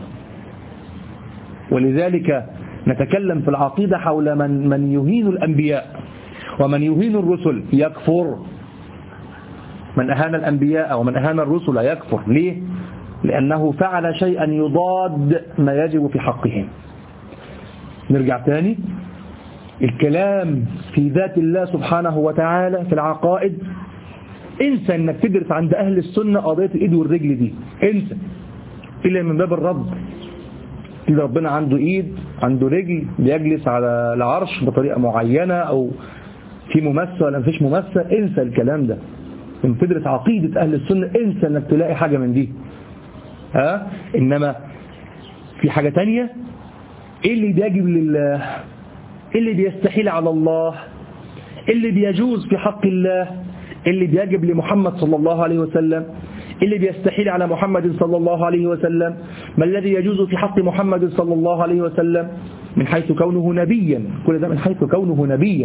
ولذلك نتكلم في العقيدة حول من من يهين الأنبياء ومن يهين الرسل يكفر. من أهان الأنبياء ومن أهان الرسل يكفر. ليه؟ لأنه فعل شيئا يضاد ما يجب في حقهم. نرجع تاني، الكلام في ذات الله سبحانه وتعالى في العقائد، انسى انك تدرس عند أهل السنة قضية الإيد والرجل دي، انسى، إلا من باب الرد. إذا ربنا عنده إيد عنده رجل، بيجلس على العرش بطريقة معينة، أو في ممثل ولا مفيش ممثل، انسى الكلام ده. لما تدرس عقيدة أهل السنة انسى انك تلاقي حاجة من دي. ها؟ إنما في حاجة تانية، إيه اللي بيجب لله، اللي بيستحيل على الله، اللي بيجوز في حق الله، اللي بيجب لمحمد صلى الله عليه وسلم، اللي بيستحيل على محمد صلى الله عليه وسلم، ما الذي يجوز في حق محمد صلى الله عليه وسلم من حيث كونه نبيا، كل ده من حيث كونه نبيا.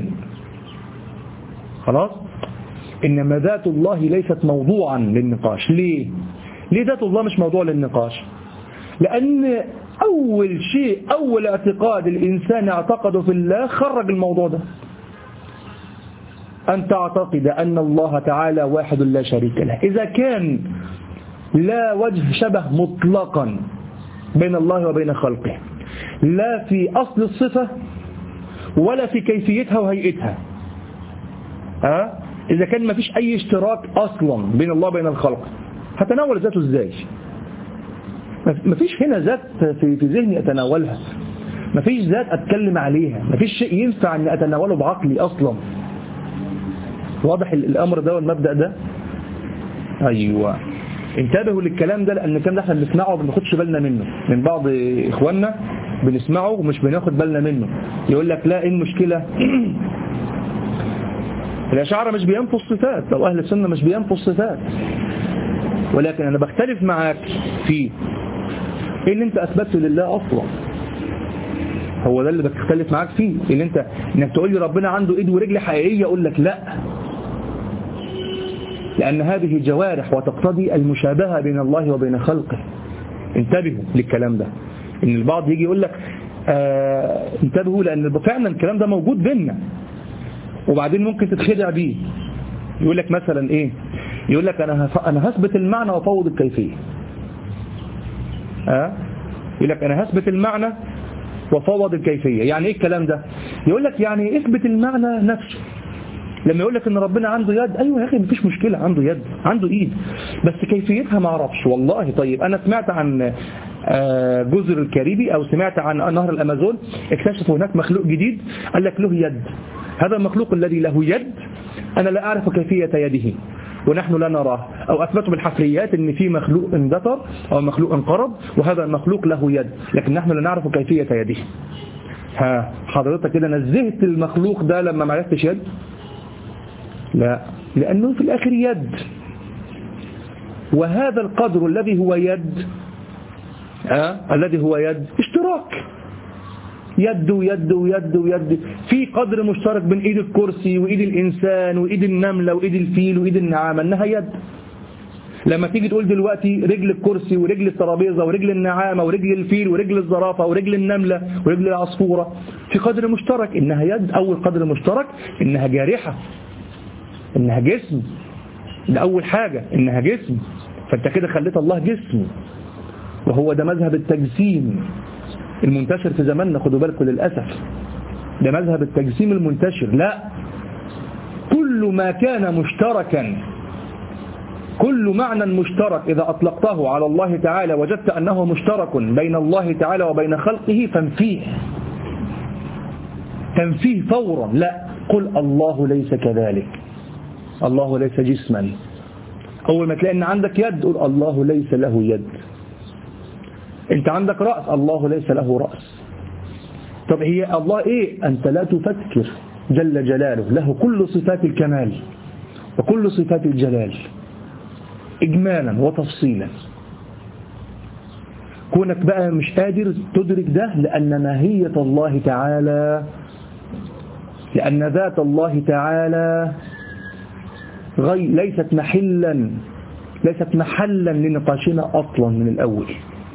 خلاص؟ إنما ذات الله ليست موضوعا للنقاش. ليه؟ ليه ذات الله مش موضوع للنقاش؟ لأن أول شيء أول اعتقاد الإنسان اعتقده في الله خرج الموضوع ده. أن تعتقد أن الله تعالى واحد لا شريك له. إذا كان لا وجه شبه مطلقا بين الله وبين خلقه، لا في أصل الصفة ولا في كيفيتها وهيئتها، أه؟ إذا كان ما فيش أي اشتراك أصلا بين الله وبين الخلق، هتناول ذاته إزاي؟ ما فيش هنا ذات في في ذهني أتناولها، ما فيش ذات أتكلم عليها، ما فيش شيء ينفع أن أتناوله بعقلي أصلا. واضح الأمر ده والمبدأ ده؟ أيوة، انتبهوا للكلام ده، لأن الكلام ده احنا بنسمعه وما بناخدش بالنا منه من بعض إخواننا، بنسمعه ومش بناخد بالنا منه. يقول لك لا، إيه المشكلة؟ الأشاعرة مش بينفوا الصفات، أو أهل السنة مش بينفوا الصفات، ولكن أنا بختلف معاك في إيه اللي أنت أثبته لله أصلا. هو ده اللي بختلف معاك فيه، اللي أنت إنك تقول لي ربنا عنده إيد ورجل حقيقية، أقول لك لا، لأن هذه جوارح وتقتضي المشابهة بين الله وبين خلقه. انتبهوا للكلام ده، إن البعض يجي يقول لك آه انتبهوا، لأن فعلا الكلام ده موجود بيننا، وبعدين ممكن تتخدع بيه. يقول لك مثلا إيه؟ يقول لك أنا أنا هثبت المعنى وأفوض الكيفية. أه؟ يقول لك أنا هثبت المعنى وأفوض الكيفية. يعني إيه الكلام ده؟ يقول لك يعني اثبت المعنى نفسه، لما يقول لك ان ربنا عنده يد، ايوه يا اخي مفيش مشكله، عنده يد، عنده ايد، بس كيفيتها ما اعرفش والله. طيب انا سمعت عن جزر الكاريبي او سمعت عن نهر الامازون، اكتشفوا هناك مخلوق جديد قال لك له يد. هذا المخلوق الذي له يد انا لا اعرف كيفيه يده ونحن لا نراه، او اثبتوا بالحفريات ان في مخلوق اندثر او مخلوق انقرض وهذا المخلوق له يد، لكن نحن لا نعرف كيفيه يده. ها حضرتك كده نزهت المخلوق ده لما ما عرفتش يد؟ لا، لأنه في الآخر يد، وهذا القدر الذي هو يد أه؟ الذي هو يد اشتراك، يد ويد ويد ويد، في قدر مشترك بين ايد الكرسي وايد الإنسان وايد النملة وايد الفيل وايد النعامة، انها يد. لما تيجي تقول دلوقتي رجل الكرسي ورجل الترابيزة ورجل النعامة ورجل الفيل ورجل الزرافة ورجل النملة ورجل العصفورة، في قدر مشترك انها يد. اول قدر مشترك انها جارحة، انها جسم، ده اول حاجة انها جسم، فانت كده خليت الله جسم، وهو ده مذهب التجسيم المنتشر في زماننا. خدوا بالكم للأسف ده مذهب التجسيم المنتشر. لا، كل ما كان مشتركا، كل معنى مشترك إذا أطلقته على الله تعالى وجدت أنه مشترك بين الله تعالى وبين خلقه فانفيه، تنفيه فورا. لا، قل الله ليس كذلك، الله ليس جسما. أول ما تلاقي أن عندك يد قل الله ليس له يد. أنت عندك رأس، الله ليس له رأس. طب هي الله إيه؟ أنت لا تفكر، جل جلاله له كل صفات الكمال وكل صفات الجلال إجمالا وتفصيلا. كونك بقى مش قادر تدرك ده لأن ماهية الله تعالى، لأن ذات الله تعالى غير ليست محلا ليست محلا لنقاشنا أصلا من الأول.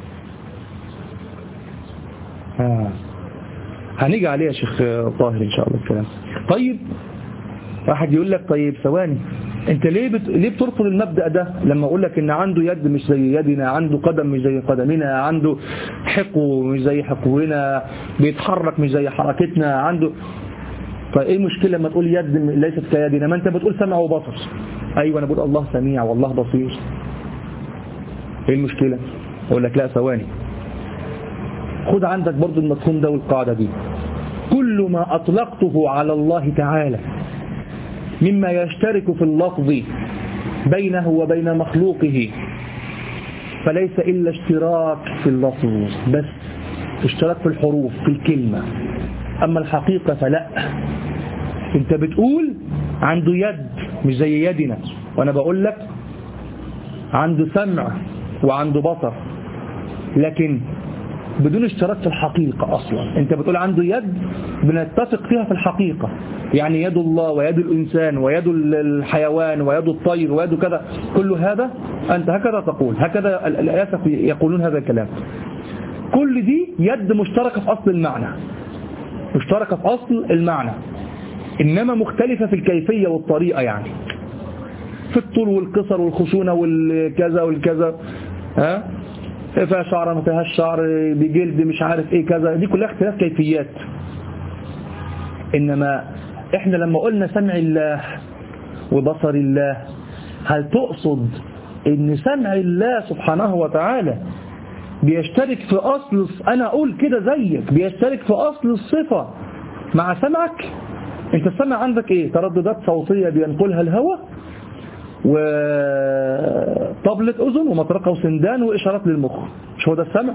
آه. هنيجي عليه يا شيخ طاهر إن شاء الله الكلام. طيب واحد يقول لك طيب ثواني، انت ليه بت... ليه بترفض المبدأ ده لما اقول لك ان عنده يد مش زي يدنا، عنده قدم مش زي قدمنا، عنده حقو مش زي حقونا، بيتحرك مش زي حركتنا، عنده. طيب ايه المشكله لما تقول يد ليست كيدنا؟ ما انت بتقول سمع وبصر. ايوه انا بقول الله سميع والله بصير. ايه المشكله؟ اقول لك لا ثواني، خد عندك برضو المفهوم ده والقاعده دي. كل ما اطلقته على الله تعالى مما يشترك في اللفظ بينه وبين مخلوقه فليس إلا اشتراك في اللفظ بس، اشتراك في الحروف في الكلمة. أما الحقيقة فلا. انت بتقول عنده يد مش زي يدنا، وأنا بقول لك عنده سمع وعنده بصر، لكن بدون اشتراك في الحقيقة أصلا. انت بتقول عنده يد بنتفق فيها في الحقيقة، يعني يد الله ويد الإنسان ويد الحيوان ويد الطير ويد كذا، كل هذا أنت هكذا تقول، هكذا الآيات يقولون هذا الكلام. كل دي يد مشتركة في أصل المعنى، مشتركة في أصل المعنى، إنما مختلفة في الكيفية والطريقة، يعني في الطول والقصر والخشونة والكذا والكذا، ها فيها شعر ما فيهاش شعر، بجلد مش عارف ايه كذا، دي كلها اختلاف كيفيات. انما احنا لما قلنا سمع الله وبصر الله، هل تقصد ان سمع الله سبحانه وتعالى بيشترك في اصل، انا اقول كده زيك، بيشترك في اصل الصفة مع سمعك؟ انت السمع عندك ايه؟ ترددات صوتية بينقلها الهواء وطبلة أذن ومطرقة وسندان وإشارات للمخ، مش هو ده السمع؟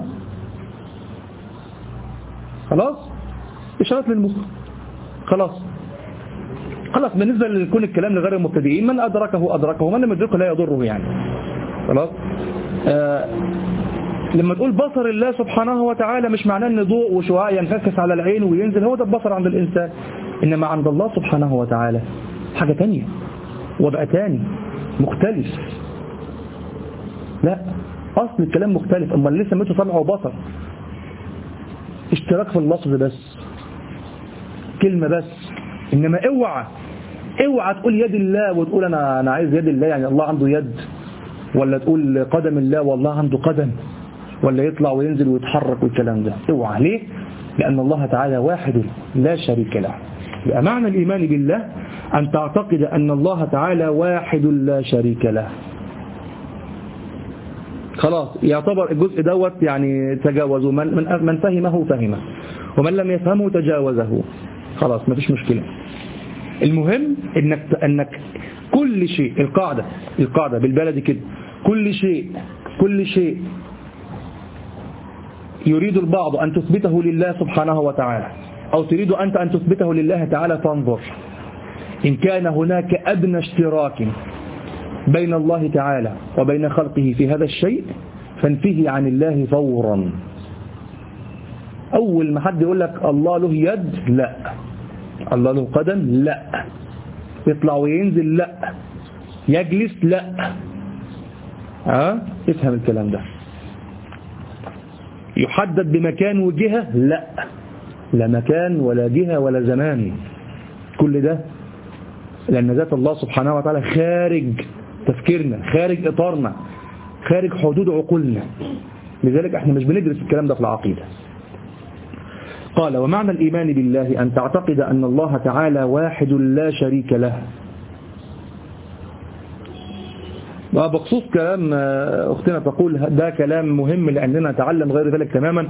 خلاص، إشارات للمخ، خلاص خلاص. بالنسبة لكون الكلام لغير المبتدئين، من أدركه أدركه، من لم يدركه لا يضره يعني. خلاص. آه لما تقول بصر الله سبحانه وتعالى مش معناه ان ضوء وشعاع ينعكس على العين وينزل، هو ده البصر عند الإنسان. إنما عند الله سبحانه وتعالى حاجة تانية، وضع تاني مختلف. لا، أصل الكلام مختلف. أما اللي سميته سمع وبصر اشتراك في اللفظ بس، كلمة بس. إنما اوعى اوعى تقول يد الله وتقول أنا أنا عايز يد الله، يعني الله عنده يد، ولا تقول قدم الله والله عنده قدم، ولا يطلع وينزل ويتحرك والكلام ده. اوعى. ليه؟ لأن الله تعالى واحد لا شريك له. يبقى معنى الإيمان بالله أن تعتقد أن الله تعالى واحد لا شريك له. خلاص يعتبر الجزء دوت يعني تجاوزه، من, من, من فهمه فهمه ومن لم يفهمه تجاوزه، خلاص ما فيش مشكلة. المهم انك, أنك كل شيء، القاعدة القاعدة بالبلد كده، كل شيء كل شيء يريد البعض أن تثبته لله سبحانه وتعالى أو تريد أنت أن تثبته لله تعالى، فانظر إن كان هناك أدنى اشتراك بين الله تعالى وبين خلقه في هذا الشيء فانفه عن الله فورا. أول ما حد يقول لك الله له يد، لا. الله له قدم، لا. يطلع وينزل، لا. يجلس، لا. ها؟ افهم الكلام ده. يحدد بمكان وجهة، لا. لا مكان ولا جهة ولا زمان، كل ده لأن ذات الله سبحانه وتعالى خارج تفكيرنا، خارج إطارنا، خارج حدود عقولنا، لذلك احنا مش بندرس الكلام ده في العقيدة. قال ومعنى الإيمان بالله أن تعتقد أن الله تعالى واحد لا شريك له. وبخصوص كلام أختنا تقول ده كلام مهم لأننا نتعلم غير ذلك تماما،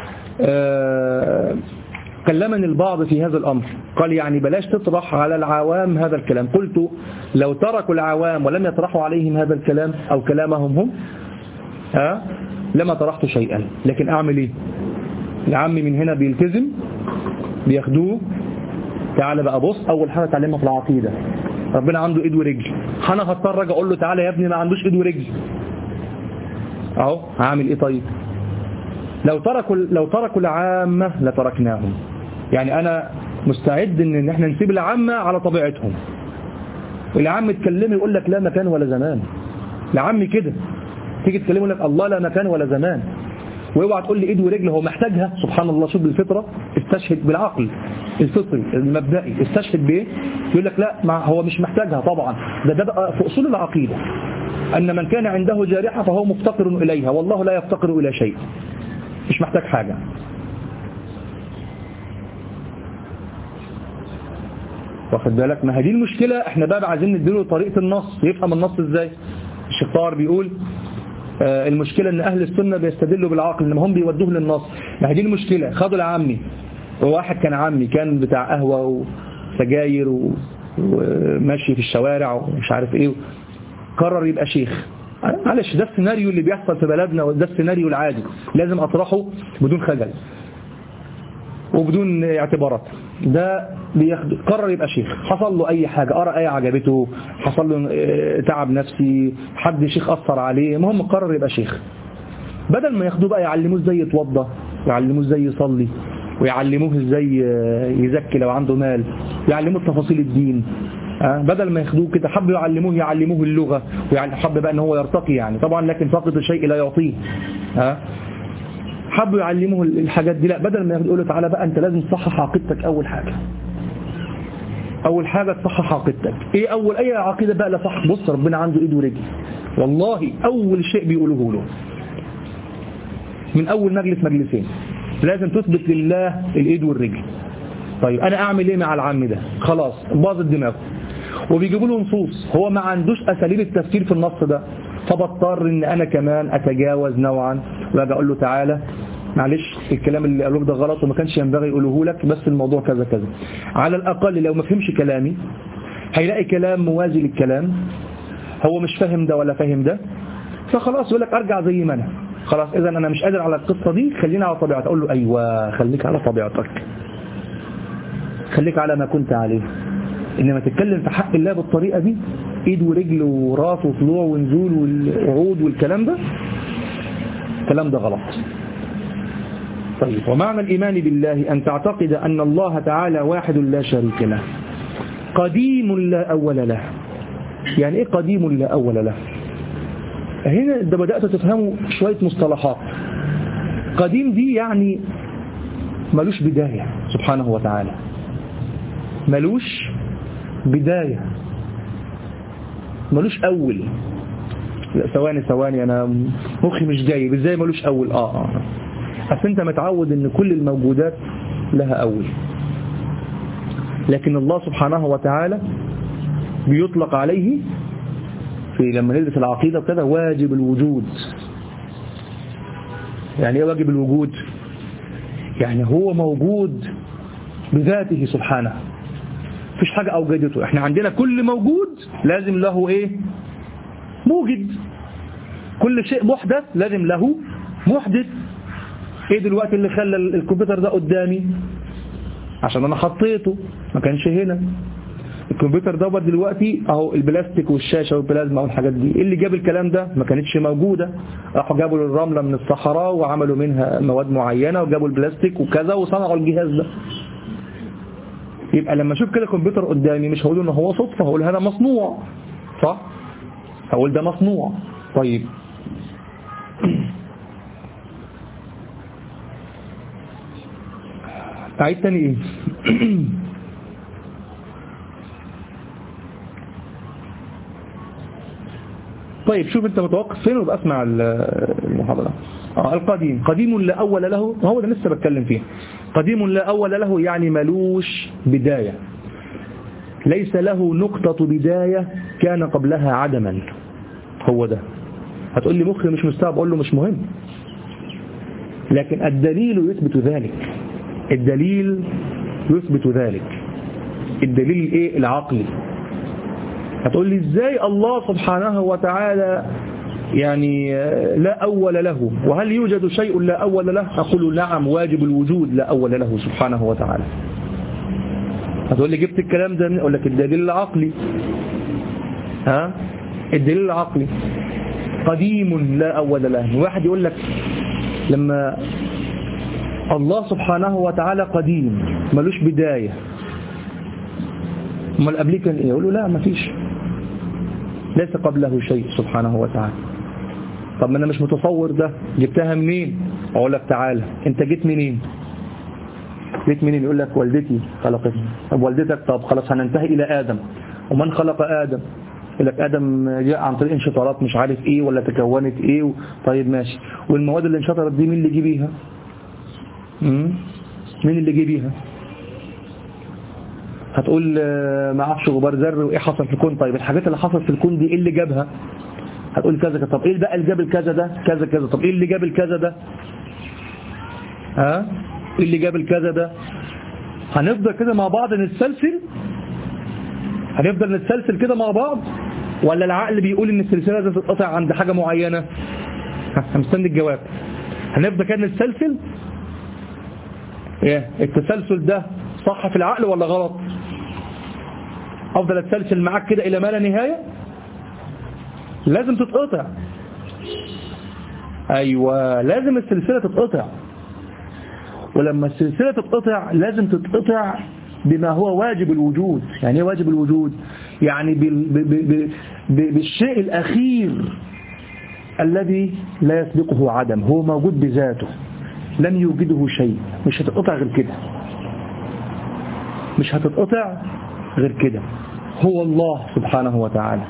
كلمني البعض في هذا الأمر، قال يعني بلاش تطرح على العوام هذا الكلام. قلت لو تركوا العوام ولم يطرحوا عليهم هذا الكلام أو كلامهم هم ها لما طرحت شيئا، لكن أعمل إيه؟ العم من هنا بيلتزم، بياخدوه، تعالى بقى بص، أول حاجة تعلمها في العقيدة ربنا عنده إيد ورجل، أنا هضطر أجي أقول له تعالى يا ابني ما عندوش إيد ورجل، أهو هعمل إيه طيب؟ لو تركوا لو تركوا العامة لتركناهم، يعني أنا مستعد إن إحنا نسيب العامة على طبيعتهم. العام يتكلم يقول لك لا مكان ولا زمان، العام كده تيجي تكلمه يقول لك الله لا مكان ولا زمان، واوعى تقول لي ايد ورجل هو محتاجها، سبحان الله. شوف بالفطرة، استشهد بالعقل الفطري المبدئي، استشهد بايه؟ يقول لك لا ما هو مش محتاجها طبعا، ده ده بقى في اصول العقيدة ان من كان عنده جارحة فهو مفتقر اليها، والله لا يفتقر الى شيء، مش محتاج حاجة. واخد بالك؟ ما هذه المشكلة، احنا بقى عايزين نديله طريقة النص، يفهم النص ازاي. الشيخ طاهر بيقول آه المشكلة ان اهل السنة بيستدلوا بالعقل انما هم بيودوه للنص. ما هذه المشكلة، خدوا العامي، وواحد كان عامي كان بتاع قهوة وسجاير وماشي في الشوارع ومش عارف ايه، قرر يبقى شيخ. معلش ده السيناريو اللي بيحصل في بلدنا، وده السيناريو العادي، لازم اطرحه بدون خجل وبدون اعتبارات. ده بياخد قرر يبقى شيخ، حصل له اي حاجة، قرأ ايه عجبته، حصل له تعب نفسي، حد شيخ اثر عليه، المهم قرر يبقى شيخ. بدل ما ياخدوه بقى يعلموه ازاي يتوضى، ويعلموه ازاي يصلي، ويعلموه ازاي يزكي لو عنده مال، يعلموه تفاصيل الدين، بدل ما ياخدوه كده حبوا يعلموه يعلموه اللغة، وحب بقى ان هو يرتقي يعني طبعا، لكن فقد الشيء لا يعطيه، ها حبوا يعلموه الحاجات دي، لا بدل ما يقولوا تعالى بقى انت لازم تصحح عقيدتك. اول حاجة اول حاجة تصحح عقيدتك. ايه اول اي عقيدة بقى لا صح؟ بص ربنا عنده ايد ورجل، والله اول شيء بيقولوه له من اول مجلس مجلسين لازم تثبت لله الايد والرجل. طيب انا اعمل ايه مع العم ده؟ خلاص باظت دماغه، وبيجيبوا له نصوص، هو ما عندوش اساليب التفكير في النص ده، فبضطر ان انا كمان اتجاوز نوعا واجي اقول له تعالى معلش الكلام اللي قالوه ده غلط وما كانش ينبغي يقوله لك، بس الموضوع كذا كذا. على الاقل لو ما فهمش كلامي هيلاقي كلام موازي للكلام، هو مش فاهم ده ولا فاهم ده، فخلاص يقول لك ارجع زي ما انا، خلاص اذا انا مش قادر على القصه دي، خلينا على طبيعتي. اقول له ايوه خليك على طبيعتك، خليك على ما كنت عليه، انما تتكلم في حق الله بالطريقه دي، ايد ورجل وراس وطلوع ونزول والعود والكلام ده، الكلام ده غلط. طيب ومعنى الإيمان بالله أن تعتقد أن الله تعالى واحد لا شريك له، قديم لا أول له. يعني إيه قديم لا أول له؟ هنا ده بدأت تفهموا شوية مصطلحات. قديم دي يعني ملوش بداية سبحانه وتعالى، ملوش بداية، ملوش أول. لا ثواني ثواني أنا مخي مش جايب إزاي ملوش أول. آه آه أصل أنت متعود أن كل الموجودات لها أول، لكن الله سبحانه وتعالى بيطلق عليه في لما ندرس العقيدة كده واجب الوجود. يعني ايه واجب الوجود؟ يعني هو موجود بذاته سبحانه، مفيش حاجة أوجدته. احنا عندنا كل موجود لازم له ايه؟ موجد. كل شيء محدث لازم له محدث. ايه دلوقتي اللي خلى الكمبيوتر ده قدامي؟ عشان انا حطيته، ما كانش هنا. الكمبيوتر ده دلوقتي اهو البلاستيك والشاشة والبلازما والحاجات دي، ايه اللي جاب الكلام ده؟ ما كانتش موجودة. راحوا جابوا الرملة من الصحراء وعملوا منها مواد معينة وجابوا البلاستيك وكذا وصنعوا الجهاز ده. يبقى لما اشوف كده كمبيوتر قدامي مش هقول انه هو صدفة، هقول هذا مصنوع، صح؟ هقول ده مصنوع. طيب أعيد تاني إيه؟ طيب شوف أنت متوقف فين وبقى أسمع المحاضرة. آه القديم قديم لا أول له، هو ده لسه بتكلم فيه. قديم لا أول له يعني ملوش بداية، ليس له نقطة بداية كان قبلها عدما. هو ده. هتقول لي مخي مش مستوعب، أقول له مش مهم، لكن الدليل يثبت ذلك. الدليل يثبت ذلك. الدليل ايه؟ العقلي. هتقول لي ازاي الله سبحانه وتعالى يعني لا أول له، وهل يوجد شيء لا أول له؟ أقول نعم، واجب الوجود لا أول له سبحانه وتعالى. هتقول لي جبت الكلام ده؟ أقول لك الدليل العقلي. ها؟ الدليل العقلي قديم لا أول له. واحد يقول لك لما الله سبحانه وتعالى قديم ملوش بداية، امال قبليه كان ايه؟ يقول له لا مفيش، ليس قبله شيء سبحانه وتعالى. طب ما انا مش متصور ده، جبتها منين؟ اقول لك تعالى، انت جيت منين؟ جيت منين؟ يقول لك والدتي خلقتني. طب والدتك؟ طب خلاص هننتهي الى ادم. ومن خلق ادم؟ يقول لك ادم جاء عن طريق انشطارات مش عارف ايه ولا تكونت ايه و... طيب ماشي، والمواد اللي انشطرت دي مين اللي جه بيها؟ مين اللي جه بيها؟ هتقول ما اعرفش غبار ذري وايه حصل في الكون. طيب الحاجات اللي حصلت في الكون دي ايه اللي جابها؟ هتقول كذا كذا. طب ايه بقى اللي جاب الكذا ده؟ كذا كذا. طب ايه اللي جاب الكذا ده؟ ها؟ ايه اللي جاب الكذا ده؟ هنفضل كده مع بعض نتسلسل؟ هنفضل نتسلسل كده مع بعض؟ ولا العقل بيقول ان السلسله لازم تتقطع عند حاجه معينه؟ مستني الجواب. هنفضل كده نتسلسل؟ ايه التسلسل ده صح في العقل ولا غلط؟ افضل اتسلسل معاك كده الى ما لا نهايه؟ لازم تتقطع. ايوه لازم السلسله تتقطع. ولما السلسله تتقطع لازم تتقطع بما هو واجب الوجود. يعني ايه واجب الوجود؟ يعني بالشيء الاخير الذي لا يسبقه عدم، هو موجود بذاته لم يوجده شيء. مش هتتقطع غير كده، مش هتتقطع غير كده. هو الله سبحانه وتعالى.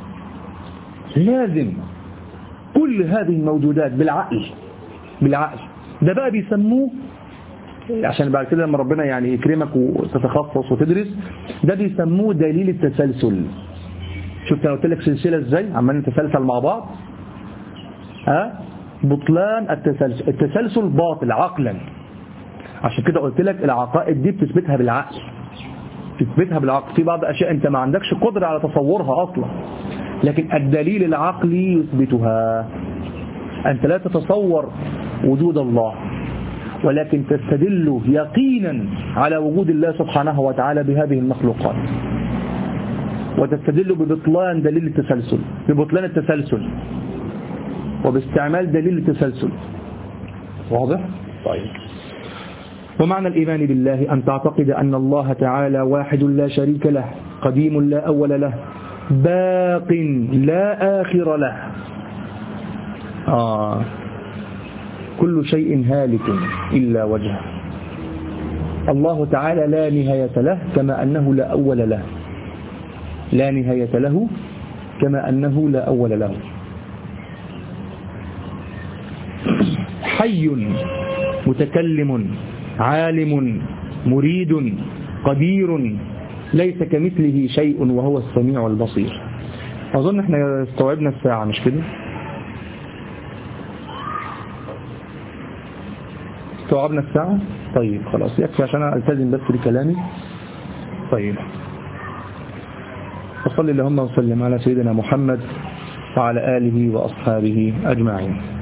لازم كل هذه الموجودات بالعقل، بالعقل ده بقى بيسموه، عشان بعد كده لما ربنا يعني يكرمك وتتخصص وتدرس، ده بيسموه دليل التسلسل. شفت انا قلت لك سلسله ازاي عمالين نتسلسل مع بعض؟ ها؟ بطلان التسلسل. التسلسل باطل عقلا. عشان كده قلت لك العقائد دي بتثبتها بالعقل، تثبتها بالعقل. في بعض الاشياء انت ما عندكش قدرة على تصورها اصلا، لكن الدليل العقلي يثبتها. انت لا تتصور وجود الله، ولكن تستدل يقينا على وجود الله سبحانه وتعالى بهذه المخلوقات، وتستدل ببطلان دليل التسلسل، ببطلان التسلسل وباستعمال دليل التسلسل. واضح؟ طيب. ومعنى الإيمان بالله أن تعتقد أن الله تعالى واحد لا شريك له، قديم لا أول له، باق لا آخر له. آه. كل شيء هالك إلا وجهه. الله تعالى لا نهاية له كما أنه لا أول له، لا نهاية له كما أنه لا أول له. حي متكلم عالم مريد قدير ليس كمثله شيء وهو السميع البصير. أظن احنا استوعبنا الساعة مش كده؟ استوعبنا الساعة؟ طيب خلاص يكفي عشان ألتزم بس بكلامي. طيب وصلي اللهم وسلم على سيدنا محمد وعلى آله وأصحابه أجمعين.